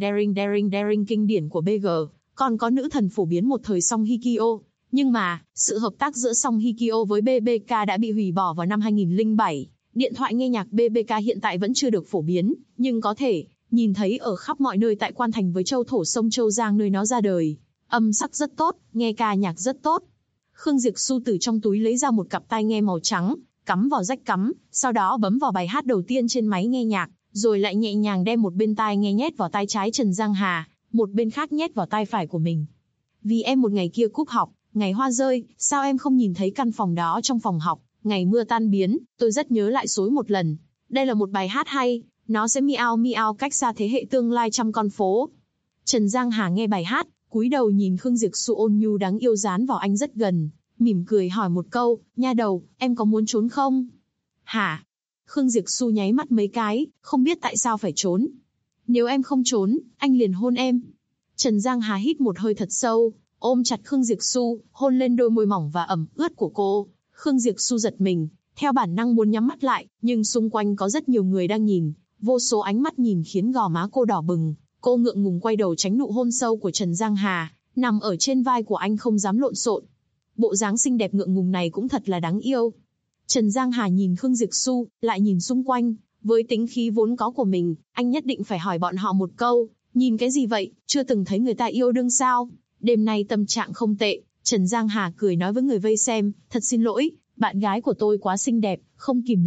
B: daring kinh điển của BG, còn có nữ thần phổ biến một thời Song Hye Kyo. Nhưng mà, sự hợp tác giữa Song Hye Kyo với BBK đã bị hủy bỏ vào năm 2007. Điện thoại nghe nhạc BBK hiện tại vẫn chưa được phổ biến, nhưng có thể nhìn thấy ở khắp mọi nơi tại Quan Thành với châu thổ sông Châu Giang nơi nó ra đời. Âm sắc rất tốt, nghe ca nhạc rất tốt. Khương Diệp Xu từ trong túi lấy ra một cặp tai nghe màu trắng, cắm vào rách cắm, sau đó bấm vào bài hát đầu tiên trên máy nghe nhạc, rồi lại nhẹ nhàng đem một bên tai nghe nhét vào tai trái Trần Giang Hà, một bên khác nhét vào tai phải của mình. Vì em một ngày kia cúp học, ngày hoa rơi, sao em không nhìn thấy căn phòng đó trong phòng học, ngày mưa tan biến, tôi rất nhớ lại xối một lần. Đây là một bài hát hay, nó sẽ miao miao cách xa thế hệ tương lai trăm con phố. Trần Giang Hà nghe bài hát, cúi đầu nhìn Khương Diệp Xu ôn nhu đáng yêu dán vào anh rất gần, mỉm cười hỏi một câu, nha đầu, em có muốn trốn không? Hả? Khương Diệp Xu nháy mắt mấy cái, không biết tại sao phải trốn. Nếu em không trốn, anh liền hôn em. Trần Giang Hà hít một hơi thật sâu, ôm chặt Khương Diệp Xu, hôn lên đôi môi mỏng và ẩm ướt của cô. Khương Diệp Xu giật mình, theo bản năng muốn nhắm mắt lại, nhưng xung quanh có rất nhiều người đang nhìn, vô số ánh mắt nhìn khiến gò má cô đỏ bừng. Cô ngượng ngùng quay đầu tránh nụ hôn sâu của Trần Giang Hà, nằm ở trên vai của anh không dám lộn xộn. Bộ dáng xinh đẹp ngượng ngùng này cũng thật là đáng yêu. Trần Giang Hà nhìn Khương Diệp Xu, lại nhìn xung quanh, với tính khí vốn có của mình, anh nhất định phải hỏi bọn họ một câu, nhìn cái gì vậy, chưa từng thấy người ta yêu đương sao? Đêm nay tâm trạng không tệ, Trần Giang Hà cười nói với người vây xem, thật xin lỗi, bạn gái của tôi quá xinh đẹp, không kìm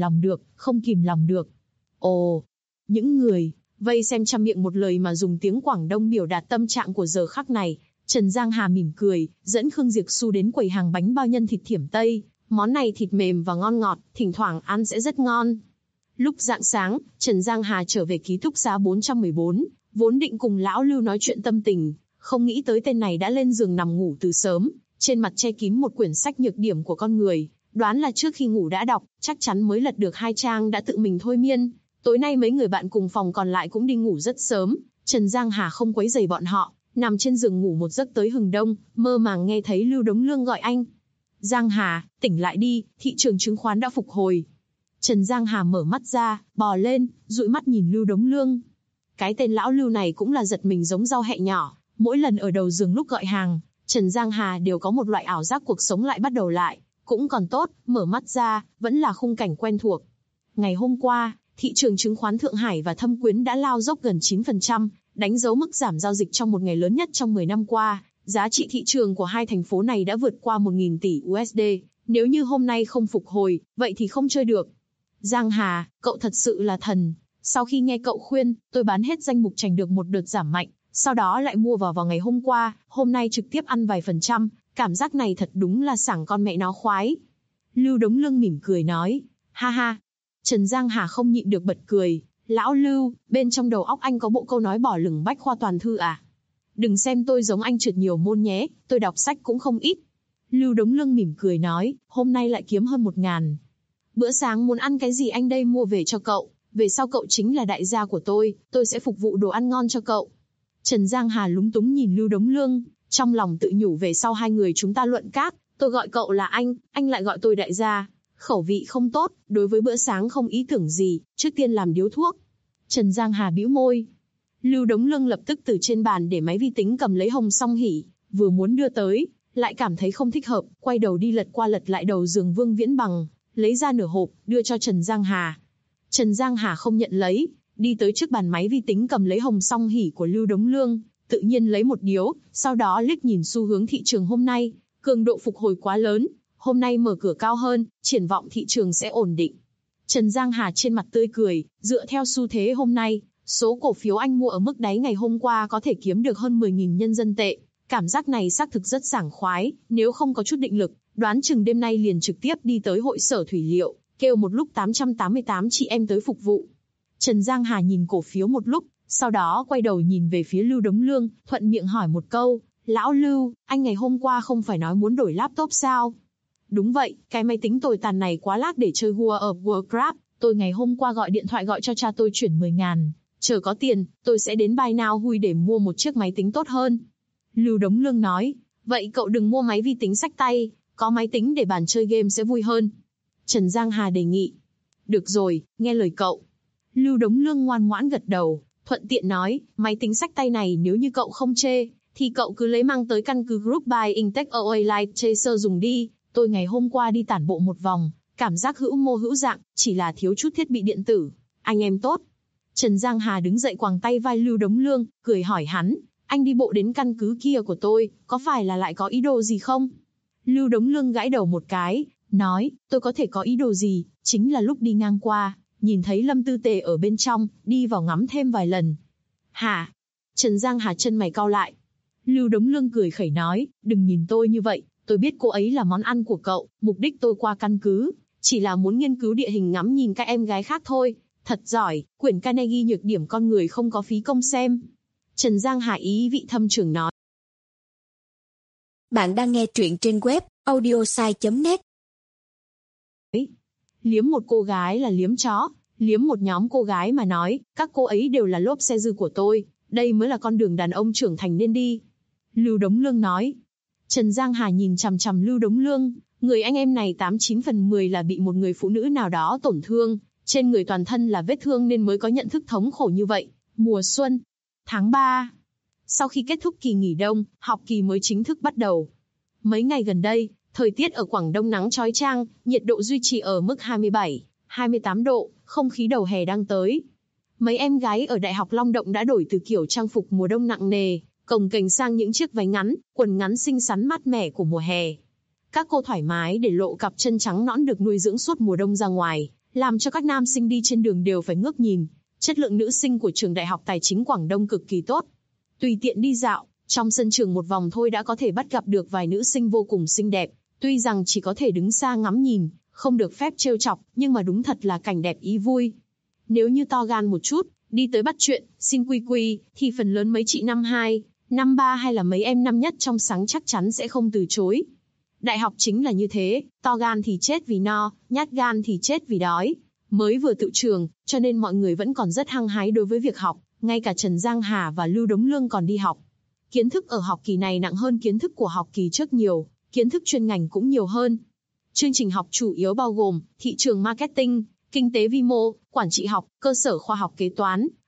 B: lòng được. Ồ, những người vây xem trăm miệng một lời mà dùng tiếng Quảng Đông biểu đạt tâm trạng của giờ khắc này. Trần Giang Hà mỉm cười, dẫn Khương Diệp Xu đến quầy hàng bánh bao nhân thịt thiểm Tây. Món này thịt mềm và ngon ngọt, thỉnh thoảng ăn sẽ rất ngon. Lúc rạng sáng, Trần Giang Hà trở về ký túc xá 414, vốn định cùng lão Lưu nói chuyện tâm tình, không nghĩ tới tên này đã lên giường nằm ngủ từ sớm, trên mặt che kín một quyển sách nhược điểm của con người, đoán là trước khi ngủ đã đọc, chắc chắn mới lật được 2 trang đã tự mình thôi miên. Tối nay mấy người bạn cùng phòng còn lại cũng đi ngủ rất sớm, Trần Giang Hà không quấy rầy bọn họ, nằm trên giường ngủ một giấc tới hừng đông, mơ màng nghe thấy Lưu Đống Lương gọi anh. Giang Hà, tỉnh lại đi, thị trường chứng khoán đã phục hồi. Trần Giang Hà mở mắt ra, bò lên, dụi mắt nhìn Lưu Đống Lương. Cái tên lão Lưu này cũng là giật mình giống rau hẹ nhỏ, mỗi lần ở đầu giường lúc gọi hàng, Trần Giang Hà đều có một loại ảo giác cuộc sống lại bắt đầu lại, cũng còn tốt, mở mắt ra, vẫn là khung cảnh quen thuộc. Ngày hôm qua, thị trường chứng khoán Thượng Hải và Thâm Quyến đã lao dốc gần 9%, đánh dấu mức giảm giao dịch trong một ngày lớn nhất trong 10 năm qua. Giá trị thị trường của hai thành phố này đã vượt qua 1.000 tỷ USD, nếu như hôm nay không phục hồi, vậy thì không chơi được. Giang Hà, cậu thật sự là thần. Sau khi nghe cậu khuyên, tôi bán hết danh mục tránh được một đợt giảm mạnh, sau đó lại mua vào ngày hôm qua, hôm nay trực tiếp ăn vài %, cảm giác này thật đúng là sảng con mẹ nó khoái. Lưu Đống Lương mỉm cười nói, ha ha. Trần Giang Hà không nhịn được bật cười, lão Lưu, bên trong đầu óc anh có bộ câu nói bỏ lửng bách khoa toàn thư à? Đừng xem tôi giống anh trượt nhiều môn nhé, tôi đọc sách cũng không ít. Lưu Đống Lương mỉm cười nói, hôm nay lại kiếm hơn 1.000. Bữa sáng muốn ăn cái gì anh đây mua về cho cậu, về sau cậu chính là đại gia của tôi sẽ phục vụ đồ ăn ngon cho cậu. Trần Giang Hà lúng túng nhìn Lưu Đống Lương, trong lòng tự nhủ về sau hai người chúng ta luận cát, tôi gọi cậu là anh lại gọi tôi đại gia. Khẩu vị không tốt, đối với bữa sáng không ý tưởng gì, trước tiên làm điếu thuốc. Trần Giang Hà bĩu môi. Lưu Đống Lương lập tức từ trên bàn để máy vi tính cầm lấy Hồng Song Hỷ, vừa muốn đưa tới, lại cảm thấy không thích hợp, quay đầu đi lật qua lật lại đầu giường Vương Viễn Bằng, lấy ra nửa hộp, đưa cho Trần Giang Hà. Trần Giang Hà không nhận lấy, đi tới trước bàn máy vi tính cầm lấy Hồng Song Hỷ của Lưu Đống Lương, tự nhiên lấy một điếu, sau đó liếc nhìn xu hướng thị trường hôm nay, cường độ phục hồi quá lớn, hôm nay mở cửa cao hơn, triển vọng thị trường sẽ ổn định. Trần Giang Hà trên mặt tươi cười, dựa theo xu thế hôm nay, số cổ phiếu anh mua ở mức đáy ngày hôm qua có thể kiếm được hơn 10.000 nhân dân tệ. Cảm giác này xác thực rất sảng khoái, nếu không có chút định lực, đoán chừng đêm nay liền trực tiếp đi tới hội sở thủy liệu, kêu một lúc 888 chị em tới phục vụ. Trần Giang Hà nhìn cổ phiếu một lúc, sau đó quay đầu nhìn về phía Lưu Đống Lương, thuận miệng hỏi một câu, lão Lưu, anh ngày hôm qua không phải nói muốn đổi laptop sao? Đúng vậy, cái máy tính tồi tàn này quá lác để chơi World of Warcraft, tôi ngày hôm qua gọi điện thoại gọi cho cha tôi chuyển 10.000, chờ có tiền, tôi sẽ đến Buy Now Hui để mua một chiếc máy tính tốt hơn. Lưu Đống Lương nói, vậy cậu đừng mua máy vi tính xách tay, có máy tính để bàn chơi game sẽ vui hơn. Trần Giang Hà đề nghị. Được rồi, nghe lời cậu. Lưu Đống Lương ngoan ngoãn gật đầu, thuận tiện nói, máy tính xách tay này nếu như cậu không chê, thì cậu cứ lấy mang tới căn cứ Group by Intech OA Light Chaser dùng đi. Tôi ngày hôm qua đi tản bộ một vòng, cảm giác hữu mô hữu dạng, chỉ là thiếu chút thiết bị điện tử. Anh em tốt. Trần Giang Hà đứng dậy quàng tay vai Lưu Đống Lương, cười hỏi hắn, anh đi bộ đến căn cứ kia của tôi, có phải là lại có ý đồ gì không? Lưu Đống Lương gãi đầu một cái, nói, tôi có thể có ý đồ gì, chính là lúc đi ngang qua, nhìn thấy Lâm Tư Tề ở bên trong, đi vào ngắm thêm vài lần. Hả? Trần Giang Hà chân mày cau lại. Lưu Đống Lương cười khẩy nói, đừng nhìn tôi như vậy, tôi biết cô ấy là món ăn của cậu, mục đích tôi qua căn cứ, chỉ là muốn nghiên cứu địa hình ngắm nhìn các em gái khác thôi. Thật giỏi, quyển Carnegie nhược điểm con người không có phí công xem. Trần Giang Hà ý vị thâm trường nói.
C: Bạn đang nghe truyện trên web audiosai.net.
B: Liếm một cô gái là liếm chó, liếm một nhóm cô gái mà nói, các cô ấy đều là lốp xe dư của tôi, đây mới là con đường đàn ông trưởng thành nên đi. Lưu Đống Lương nói. Trần Giang Hà nhìn chằm chằm Lưu Đống Lương, người anh em này 89 phần 10 là bị một người phụ nữ nào đó tổn thương, trên người toàn thân là vết thương nên mới có nhận thức thống khổ như vậy. Mùa xuân, tháng 3. Sau khi kết thúc kỳ nghỉ đông, học kỳ mới chính thức bắt đầu. Mấy ngày gần đây, thời tiết ở Quảng Đông nắng chói chang, nhiệt độ duy trì ở mức 27, 28 độ, không khí đầu hè đang tới. Mấy em gái ở Đại học Long Động đã đổi từ kiểu trang phục mùa đông nặng nề, cồng kềnh sang những chiếc váy ngắn, quần ngắn xinh xắn mát mẻ của mùa hè. Các cô thoải mái để lộ cặp chân trắng nõn được nuôi dưỡng suốt mùa đông ra ngoài, làm cho các nam sinh đi trên đường đều phải ngước nhìn. Chất lượng nữ sinh của trường Đại học Tài chính Quảng Đông cực kỳ tốt. Tùy tiện đi dạo, trong sân trường một vòng thôi đã có thể bắt gặp được vài nữ sinh vô cùng xinh đẹp. Tuy rằng chỉ có thể đứng xa ngắm nhìn, không được phép trêu chọc, nhưng mà đúng thật là cảnh đẹp ý vui. Nếu như to gan một chút, đi tới bắt chuyện, xin quy quy, thì phần lớn mấy chị năm 2, năm 3 hay là mấy em năm nhất trong sáng chắc chắn sẽ không từ chối. Đại học chính là như thế, to gan thì chết vì no, nhát gan thì chết vì đói. Mới vừa tự trường, cho nên mọi người vẫn còn rất hăng hái đối với việc học, ngay cả Trần Giang Hà và Lưu Đống Lương còn đi học. Kiến thức ở học kỳ này nặng hơn kiến thức của học kỳ trước nhiều, kiến thức chuyên ngành cũng nhiều hơn. Chương trình học chủ yếu bao gồm thị trường marketing, kinh tế vi mô, quản trị học, cơ sở khoa học kế toán,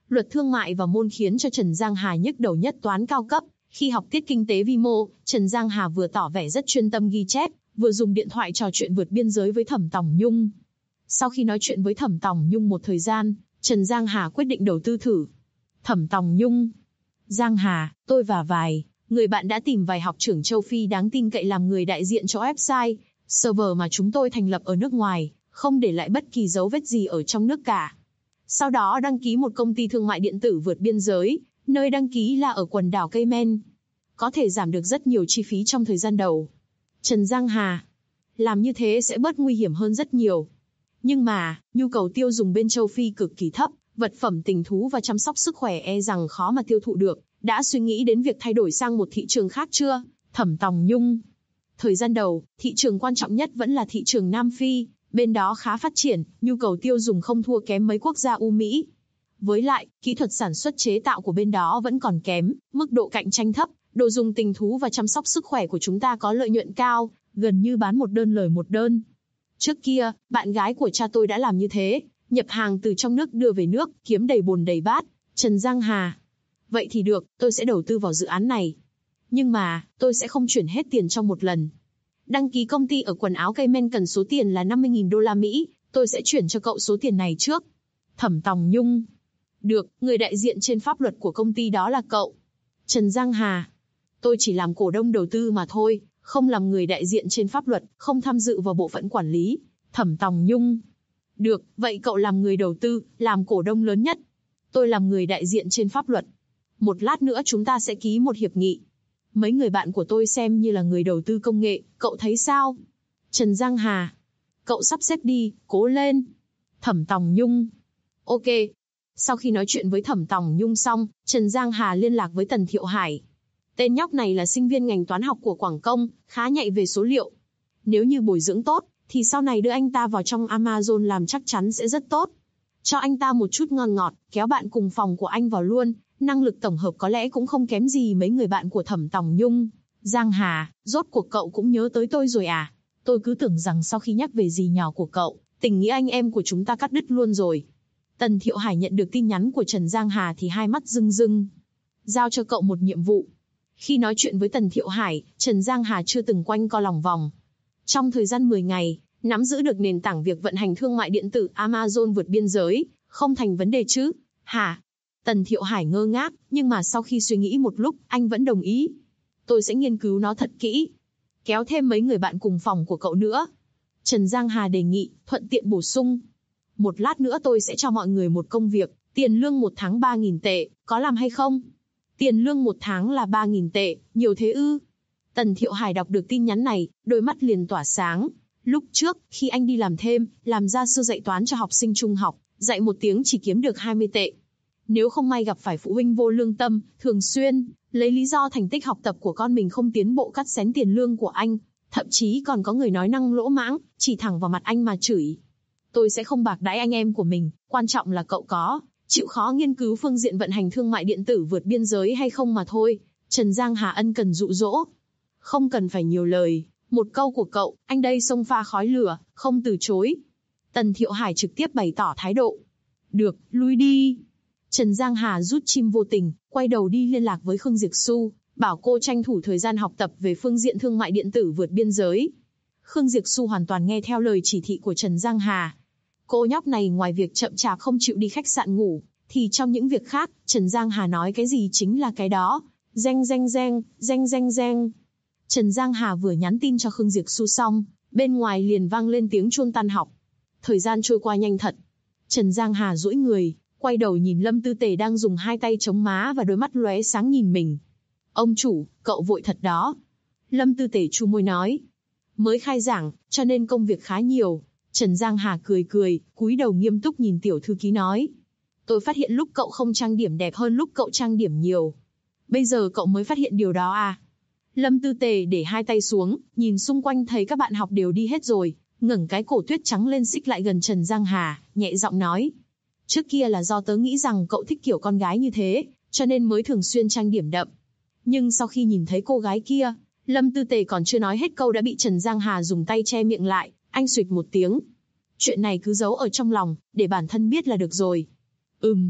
B: Luật thương mại và môn khiến cho Trần Giang Hà nhức đầu nhất toán cao cấp. Khi học tiết kinh tế vi mô, Trần Giang Hà vừa tỏ vẻ rất chuyên tâm ghi chép, vừa dùng điện thoại trò chuyện vượt biên giới với Thẩm Tòng Nhung. Sau khi nói chuyện với Thẩm Tòng Nhung một thời gian, Trần Giang Hà quyết định đầu tư thử. Thẩm Tòng Nhung: Giang Hà, tôi và vài người bạn đã tìm vài học trưởng châu Phi đáng tin cậy làm người đại diện cho website, server mà chúng tôi thành lập ở nước ngoài, không để lại bất kỳ dấu vết gì ở trong nước cả. Sau đó đăng ký một công ty thương mại điện tử vượt biên giới, nơi đăng ký là ở quần đảo Cayman. Có thể giảm được rất nhiều chi phí trong thời gian đầu. Trần Giang Hà: Làm như thế sẽ bớt nguy hiểm hơn rất nhiều. Nhưng mà, nhu cầu tiêu dùng bên châu Phi cực kỳ thấp, vật phẩm tình thú và chăm sóc sức khỏe e rằng khó mà tiêu thụ được. Đã suy nghĩ đến việc thay đổi sang một thị trường khác chưa? Thẩm Tòng Nhung: Thời gian đầu, thị trường quan trọng nhất vẫn là thị trường Nam Phi, bên đó khá phát triển, nhu cầu tiêu dùng không thua kém mấy quốc gia Mỹ. Với lại, kỹ thuật sản xuất chế tạo của bên đó vẫn còn kém, mức độ cạnh tranh thấp, đồ dùng tình thú và chăm sóc sức khỏe của chúng ta có lợi nhuận cao, gần như bán một đơn lời một đơn. Trước kia, bạn gái của cha tôi đã làm như thế, nhập hàng từ trong nước đưa về nước, kiếm đầy bồn đầy bát. Trần Giang Hà: Vậy thì được, tôi sẽ đầu tư vào dự án này. Nhưng mà, tôi sẽ không chuyển hết tiền trong một lần. Đăng ký công ty ở quần áo Cayman cần số tiền là 50.000 đô la Mỹ, tôi sẽ chuyển cho cậu số tiền này trước. Thẩm Tòng Nhung: Được, người đại diện trên pháp luật của công ty đó là cậu. Trần Giang Hà: Tôi chỉ làm cổ đông đầu tư mà thôi, không làm người đại diện trên pháp luật, không tham dự vào bộ phận quản lý. Thẩm Tòng Nhung: Được, vậy cậu làm người đầu tư, làm cổ đông lớn nhất. Tôi làm người đại diện trên pháp luật. Một lát nữa chúng ta sẽ ký một hiệp nghị. Mấy người bạn của tôi xem như là người đầu tư công nghệ, cậu thấy sao? Trần Giang Hà: Cậu sắp xếp đi, cố lên. Thẩm Tòng Nhung: Ok. Sau khi nói chuyện với Thẩm Tòng Nhung xong, Trần Giang Hà liên lạc với Tần Thiệu Hải. Tên nhóc này là sinh viên ngành toán học của Quảng Công, khá nhạy về số liệu. Nếu như bồi dưỡng tốt, thì sau này đưa anh ta vào trong Amazon làm chắc chắn sẽ rất tốt. Cho anh ta một chút ngon ngọt, kéo bạn cùng phòng của anh vào luôn, năng lực tổng hợp có lẽ cũng không kém gì mấy người bạn của Thẩm Tòng Nhung. Giang Hà, rốt cuộc cậu cũng nhớ tới tôi rồi à? Tôi cứ tưởng rằng sau khi nhắc về dì nhỏ của cậu, tình nghĩa anh em của chúng ta cắt đứt luôn rồi. Tần Thiệu Hải nhận được tin nhắn của Trần Giang Hà thì hai mắt rưng rưng. Giao cho cậu một nhiệm vụ. Khi nói chuyện với Tần Thiệu Hải, Trần Giang Hà chưa từng quanh co lòng vòng. Trong thời gian 10 ngày, nắm giữ được nền tảng việc vận hành thương mại điện tử Amazon vượt biên giới, không thành vấn đề chứ? Hả? Tần Thiệu Hải ngơ ngác, nhưng mà sau khi suy nghĩ một lúc, anh vẫn đồng ý. Tôi sẽ nghiên cứu nó thật kỹ. Kéo thêm mấy người bạn cùng phòng của cậu nữa. Trần Giang Hà đề nghị, thuận tiện bổ sung. Một lát nữa tôi sẽ cho mọi người một công việc, tiền lương một tháng 3.000 tệ, có làm hay không? Tiền lương một tháng là 3.000 tệ, nhiều thế ư? Tần Thiệu Hải đọc được tin nhắn này, đôi mắt liền tỏa sáng. Lúc trước, khi anh đi làm thêm, làm gia sư dạy toán cho học sinh trung học, dạy một tiếng chỉ kiếm được 20 tệ. Nếu không may gặp phải phụ huynh vô lương tâm, thường xuyên lấy lý do thành tích học tập của con mình không tiến bộ cắt xén tiền lương của anh, thậm chí còn có người nói năng lỗ mãng, chỉ thẳng vào mặt anh mà chửi. Tôi sẽ không bạc đãi anh em của mình, quan trọng là cậu có chịu khó nghiên cứu phương diện vận hành thương mại điện tử vượt biên giới hay không mà thôi. Trần Giang Hà ân cần dụ dỗ. Không cần phải nhiều lời, một câu của cậu, anh đây xông pha khói lửa, không từ chối. Tần Thiệu Hải trực tiếp bày tỏ thái độ. Được, lui đi. Trần Giang Hà rút chim vô tình, quay đầu đi liên lạc với Khương Diệp Xu, bảo cô tranh thủ thời gian học tập về phương diện thương mại điện tử vượt biên giới. Khương Diệp Xu hoàn toàn nghe theo lời chỉ thị của Trần Giang Hà. Cô nhóc này ngoài việc chậm chạp không chịu đi khách sạn ngủ, thì trong những việc khác, Trần Giang Hà nói cái gì chính là cái đó. Reng reng reng, reng reng reng. Trần Giang Hà vừa nhắn tin cho Khương Diệp Xu xong, bên ngoài liền vang lên tiếng chuông tan học. Thời gian trôi qua nhanh thật. Trần Giang Hà duỗi người, quay đầu nhìn Lâm Tư Tề đang dùng hai tay chống má và đôi mắt lóe sáng nhìn mình. Ông chủ, cậu vội thật đó. Lâm Tư Tề chu môi nói. Mới khai giảng, cho nên công việc khá nhiều. Trần Giang Hà cười cười, cúi đầu nghiêm túc nhìn tiểu thư ký nói. Tôi phát hiện lúc cậu không trang điểm đẹp hơn lúc cậu trang điểm nhiều. Bây giờ cậu mới phát hiện điều đó à? Lâm Tư Tề để hai tay xuống, nhìn xung quanh thấy các bạn học đều đi hết rồi, ngẩng cái cổ tuyết trắng lên xích lại gần Trần Giang Hà, nhẹ giọng nói. Trước kia là do tớ nghĩ rằng cậu thích kiểu con gái như thế, cho nên mới thường xuyên trang điểm đậm. Nhưng sau khi nhìn thấy cô gái kia, Lâm Tư Tề còn chưa nói hết câu đã bị Trần Giang Hà dùng tay che miệng lại, anh xuỵt một tiếng. Chuyện này cứ giấu ở trong lòng, để bản thân biết là được rồi.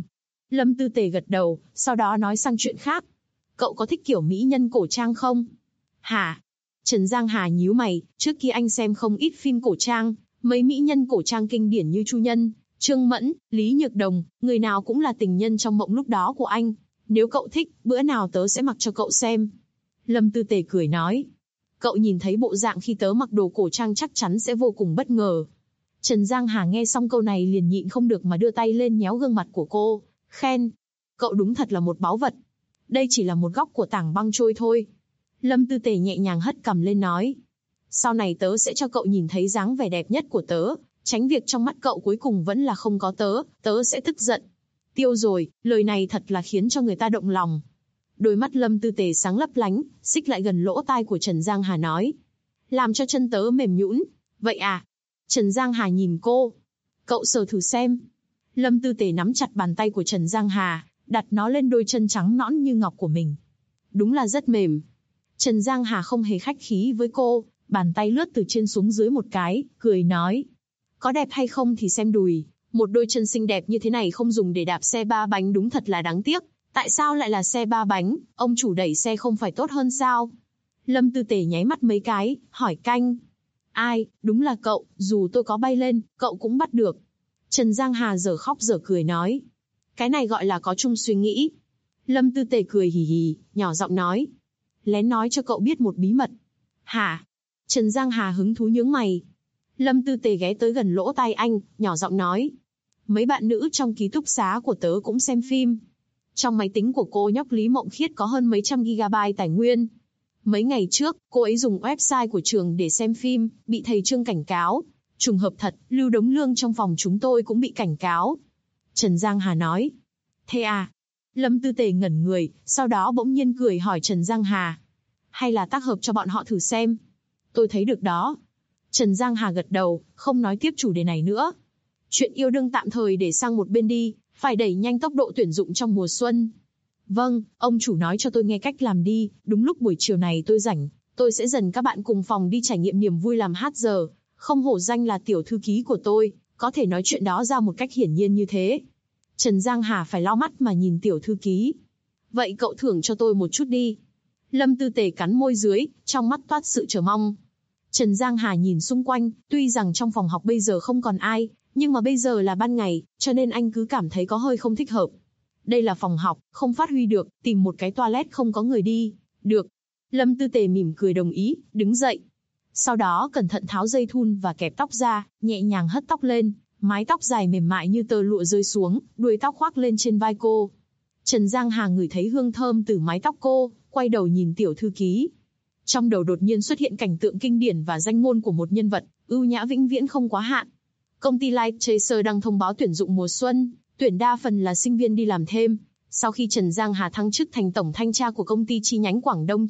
B: Lâm Tư Tề gật đầu, sau đó nói sang chuyện khác. Cậu có thích kiểu mỹ nhân cổ trang không? Hả? Trần Giang Hà nhíu mày, trước kia anh xem không ít phim cổ trang, mấy mỹ nhân cổ trang kinh điển như Chu Nhân, Trương Mẫn, Lý Nhược Đồng, người nào cũng là tình nhân trong mộng lúc đó của anh. Nếu cậu thích, bữa nào tớ sẽ mặc cho cậu xem. Lâm Tư Tề cười nói. Cậu nhìn thấy bộ dạng khi tớ mặc đồ cổ trang chắc chắn sẽ vô cùng bất ngờ. Trần Giang Hà nghe xong câu này liền nhịn không được mà đưa tay lên nhéo gương mặt của cô, khen. Cậu đúng thật là một báu vật. Đây chỉ là một góc của tảng băng trôi thôi. Lâm Tư Tề nhẹ nhàng hất cằm lên nói. Sau này tớ sẽ cho cậu nhìn thấy dáng vẻ đẹp nhất của tớ, tránh việc trong mắt cậu cuối cùng vẫn là không có tớ, tớ sẽ tức giận. Tiêu rồi, lời này thật là khiến cho người ta động lòng. Đôi mắt Lâm Tư Tề sáng lấp lánh, xích lại gần lỗ tai của Trần Giang Hà nói. Làm cho chân tớ mềm nhũn. Vậy à? Trần Giang Hà nhìn cô. Cậu sờ thử xem. Lâm Tư Tề nắm chặt bàn tay của Trần Giang Hà, đặt nó lên đôi chân trắng nõn như ngọc của mình. Đúng là rất mềm. Trần Giang Hà không hề khách khí với cô, bàn tay lướt từ trên xuống dưới một cái, cười nói. Có đẹp hay không thì xem đùi, một đôi chân xinh đẹp như thế này không dùng để đạp xe ba bánh đúng thật là đáng tiếc. Tại sao lại là xe ba bánh, ông chủ đẩy xe không phải tốt hơn sao? Lâm Tư Tề nháy mắt mấy cái, hỏi canh. Ai, đúng là cậu, dù tôi có bay lên, cậu cũng bắt được. Trần Giang Hà dở khóc dở cười nói. Cái này gọi là có chung suy nghĩ. Lâm Tư Tề cười hì hì, nhỏ giọng nói. Lén nói cho cậu biết một bí mật. Hả? Trần Giang Hà hứng thú nhướng mày. Lâm Tư Tề ghé tới gần lỗ tai anh, nhỏ giọng nói. Mấy bạn nữ trong ký túc xá của tớ cũng xem phim. Trong máy tính của cô nhóc Lý Mộng Khiết có hơn mấy trăm gigabyte tài nguyên. Mấy ngày trước, cô ấy dùng website của trường để xem phim, bị thầy Trương cảnh cáo. Trùng hợp thật, Lưu Đống Lương trong phòng chúng tôi cũng bị cảnh cáo. Trần Giang Hà nói. Thế à? Lâm Tư Tề ngẩn người, sau đó bỗng nhiên cười hỏi Trần Giang Hà. Hay là tác hợp cho bọn họ thử xem? Tôi thấy được đó. Trần Giang Hà gật đầu, không nói tiếp chủ đề này nữa. Chuyện yêu đương tạm thời để sang một bên đi, phải đẩy nhanh tốc độ tuyển dụng trong mùa xuân. Vâng, ông chủ nói cho tôi nghe cách làm đi, đúng lúc buổi chiều này tôi rảnh, tôi sẽ dần các bạn cùng phòng đi trải nghiệm niềm vui làm hát giờ, không hổ danh là tiểu thư ký của tôi, có thể nói chuyện đó ra một cách hiển nhiên như thế. Trần Giang Hà phải lau mắt mà nhìn tiểu thư ký. Vậy cậu thưởng cho tôi một chút đi. Lâm Tư Tề cắn môi dưới, trong mắt toát sự chờ mong. Trần Giang Hà nhìn xung quanh, tuy rằng trong phòng học bây giờ không còn ai, nhưng mà bây giờ là ban ngày, cho nên anh cứ cảm thấy có hơi không thích hợp. Đây là phòng học, không phát huy được, tìm một cái toilet không có người đi. Được. Lâm Tư Tề mỉm cười đồng ý, đứng dậy. Sau đó cẩn thận tháo dây thun và kẹp tóc ra, nhẹ nhàng hất tóc lên, mái tóc dài mềm mại như tơ lụa rơi xuống, đuôi tóc khoác lên trên vai cô. Trần Giang Hà ngửi thấy hương thơm từ mái tóc cô, quay đầu nhìn tiểu thư ký. Trong đầu đột nhiên xuất hiện cảnh tượng kinh điển và danh ngôn của một nhân vật, ưu nhã vĩnh viễn không quá hạn. Công ty Light Chaser đang thông báo tuyển dụng mùa xuân, tuyển đa phần là sinh viên đi làm thêm. Sau khi Trần Giang Hà thăng chức thành tổng thanh tra của công ty chi nhánh Quảng Đông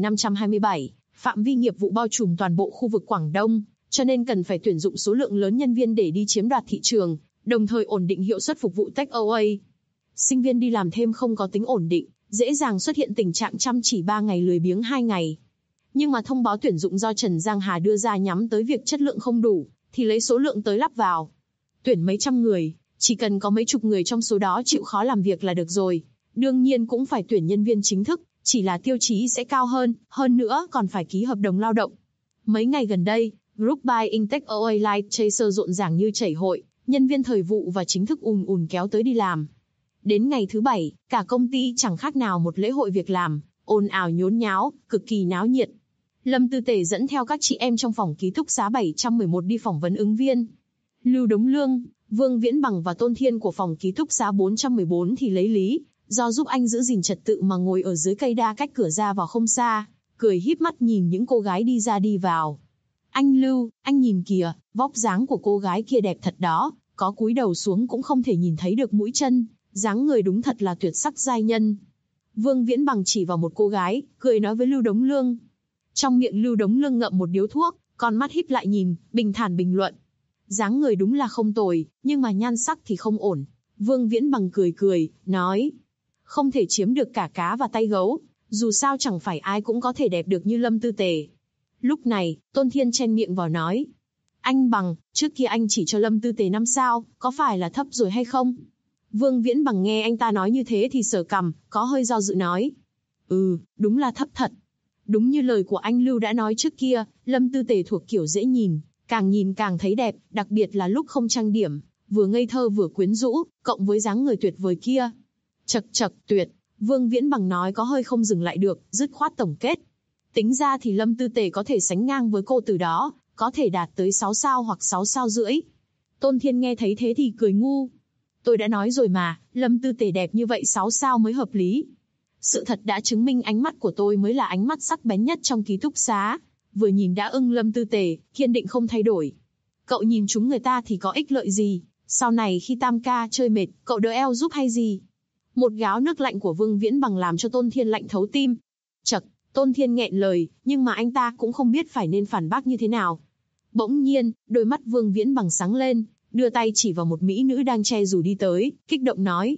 B: 9527, phạm vi nghiệp vụ bao trùm toàn bộ khu vực Quảng Đông, cho nên cần phải tuyển dụng số lượng lớn nhân viên để đi chiếm đoạt thị trường, đồng thời ổn định hiệu suất phục vụ Take Away. Sinh viên đi làm thêm không có tính ổn định, dễ dàng xuất hiện tình trạng chăm chỉ 3 ngày lười biếng 2 ngày. Nhưng mà thông báo tuyển dụng do Trần Giang Hà đưa ra nhắm tới việc chất lượng không đủ, thì lấy số lượng tới lắp vào. Tuyển mấy trăm người, chỉ cần có mấy chục người trong số đó chịu khó làm việc là được rồi. Đương nhiên cũng phải tuyển nhân viên chính thức, chỉ là tiêu chí sẽ cao hơn nữa còn phải ký hợp đồng lao động. Mấy ngày gần đây, Group Buying Take Away Light Chaser rộn ràng như chảy hội, nhân viên thời vụ và chính thức ùn kéo tới đi làm. Đến ngày thứ 7, cả công ty chẳng khác nào một lễ hội việc làm, ồn ào nhốn nháo, cực kỳ náo nhiệt. Lâm Tư Tề dẫn theo các chị em trong phòng ký túc xá 711 đi phỏng vấn ứng viên. Lưu Đống Lương, Vương Viễn Bằng và Tôn Thiên của phòng ký túc xá 414 thì lấy lý do giúp anh giữ gìn trật tự mà ngồi ở dưới cây đa cách cửa ra vào không xa, cười híp mắt nhìn những cô gái đi ra đi vào. Anh Lưu, anh nhìn kìa, vóc dáng của cô gái kia đẹp thật đó, có cúi đầu xuống cũng không thể nhìn thấy được mũi chân, dáng người đúng thật là tuyệt sắc giai nhân. Vương Viễn Bằng chỉ vào một cô gái, cười nói với Lưu Đống Lương. Trong miệng Lưu Đống Lương ngậm một điếu thuốc, con mắt híp lại nhìn, bình thản bình luận. Dáng người đúng là không tồi, nhưng mà nhan sắc thì không ổn. Vương Viễn Bằng cười, nói. Không thể chiếm được cả cá và tay gấu, dù sao chẳng phải ai cũng có thể đẹp được như Lâm Tư Tề. Lúc này, Tôn Thiên chen miệng vào nói. Anh Bằng, trước kia anh chỉ cho Lâm Tư Tề 5 sao, có phải là thấp rồi hay không? Vương Viễn Bằng nghe anh ta nói như thế thì sờ cằm, có hơi do dự nói. Đúng là thấp thật. Đúng như lời của anh Lưu đã nói trước kia, Lâm Tư Tề thuộc kiểu dễ nhìn càng thấy đẹp, đặc biệt là lúc không trang điểm, vừa ngây thơ vừa quyến rũ, cộng với dáng người tuyệt vời kia. Chậc chậc, tuyệt. Vương Viễn Bằng nói có hơi không dừng lại được, dứt khoát tổng kết. Tính ra thì Lâm Tư Tề có thể sánh ngang với cô từ đó, có thể đạt tới 6 sao hoặc 6 sao rưỡi. Tôn Thiên nghe thấy thế thì cười ngu. Tôi đã nói rồi mà, Lâm Tư Tề đẹp như vậy 6 sao mới hợp lý. Sự thật đã chứng minh ánh mắt của tôi mới là ánh mắt sắc bén nhất trong ký túc xá. Vừa nhìn đã ưng Lâm Tư Tề, kiên định không thay đổi. Cậu nhìn chúng người ta thì có ích lợi gì? Sau này khi tam ca chơi mệt, cậu đỡ eo giúp hay gì? Một gáo nước lạnh của Vương Viễn Bằng làm cho Tôn Thiên lạnh thấu tim. Chậc, Tôn Thiên nghẹn lời, nhưng mà anh ta cũng không biết phải nên phản bác như thế nào. Bỗng nhiên, đôi mắt Vương Viễn Bằng sáng lên, đưa tay chỉ vào một mỹ nữ đang che dù đi tới, kích động nói.